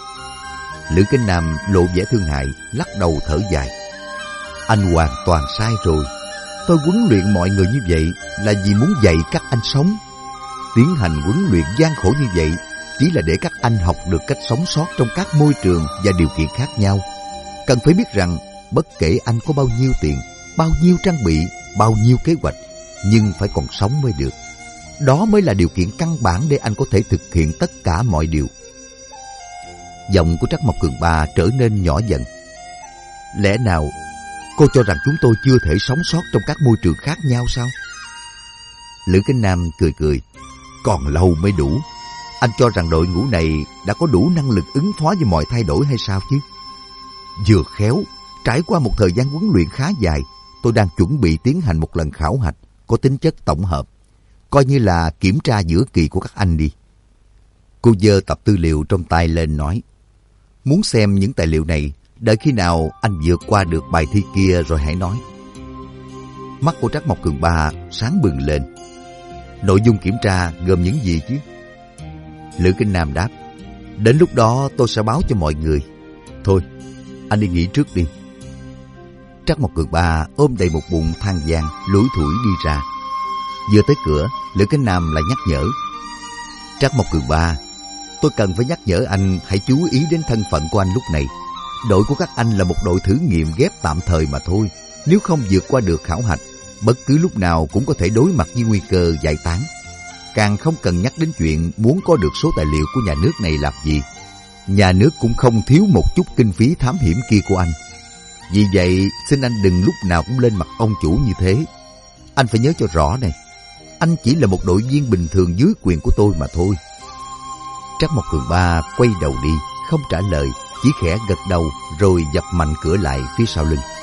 Lữ Kinh Nam lộ vẻ thương hại, lắc đầu thở dài: Anh hoàn toàn sai rồi. Tôi huấn luyện mọi người như vậy là vì muốn dạy các anh sống. Tiến hành huấn luyện gian khổ như vậy chỉ là để các anh học được cách sống sót trong các môi trường và điều kiện khác nhau. Cần phải biết rằng bất kể anh có bao nhiêu tiền, bao nhiêu trang bị, bao nhiêu kế hoạch, nhưng phải còn sống mới được. Đó mới là điều kiện căn bản để anh có thể thực hiện tất cả mọi điều. Giọng của Trác Mộc Cường Ba trở nên nhỏ dần. Lẽ nào cô cho rằng chúng tôi chưa thể sống sót trong các môi trường khác nhau sao? Lữ Kinh Nam cười cười: Còn lâu mới đủ. Anh cho rằng đội ngũ này đã có đủ năng lực ứng phó với mọi thay đổi hay sao chứ? Vừa khéo, trải qua một thời gian huấn luyện khá dài, tôi đang chuẩn bị tiến hành một lần khảo hạch có tính chất tổng hợp, coi như là kiểm tra giữa kỳ của các anh đi. Cô giơ tập tư liệu trong tay lên nói: Muốn xem những tài liệu này, đợi khi nào anh vượt qua được bài thi kia rồi hãy nói. Mắt của Trác Mộc Cường Ba sáng bừng lên. Nội dung kiểm tra gồm những gì chứ? Lữ Kinh Nam đáp: Đến lúc đó tôi sẽ báo cho mọi người. Thôi, anh đi nghỉ trước đi. Trác Mộc Cường Ba ôm đầy một bụng than vãn, lủi thủi đi ra. Vừa tới cửa, Lữ Kinh Nam lại nhắc nhở: Trác Mộc Cường Ba, tôi cần phải nhắc nhở anh hãy chú ý đến thân phận của anh lúc này. Đội của các anh là một đội thử nghiệm ghép tạm thời mà thôi. Nếu không vượt qua được khảo hạch, bất cứ lúc nào cũng có thể đối mặt với nguy cơ giải tán. Càng không cần nhắc đến chuyện muốn có được số tài liệu của nhà nước này làm gì. Nhà nước cũng không thiếu một chút kinh phí thám hiểm kia của anh. Vì vậy, xin anh đừng lúc nào cũng lên mặt ông chủ như thế. Anh phải nhớ cho rõ này, anh chỉ là một đội viên bình thường dưới quyền của tôi mà thôi. Trác Mộc Cường Ba quay đầu đi, không trả lời, chỉ khẽ gật đầu rồi dập mạnh cửa lại phía sau lưng.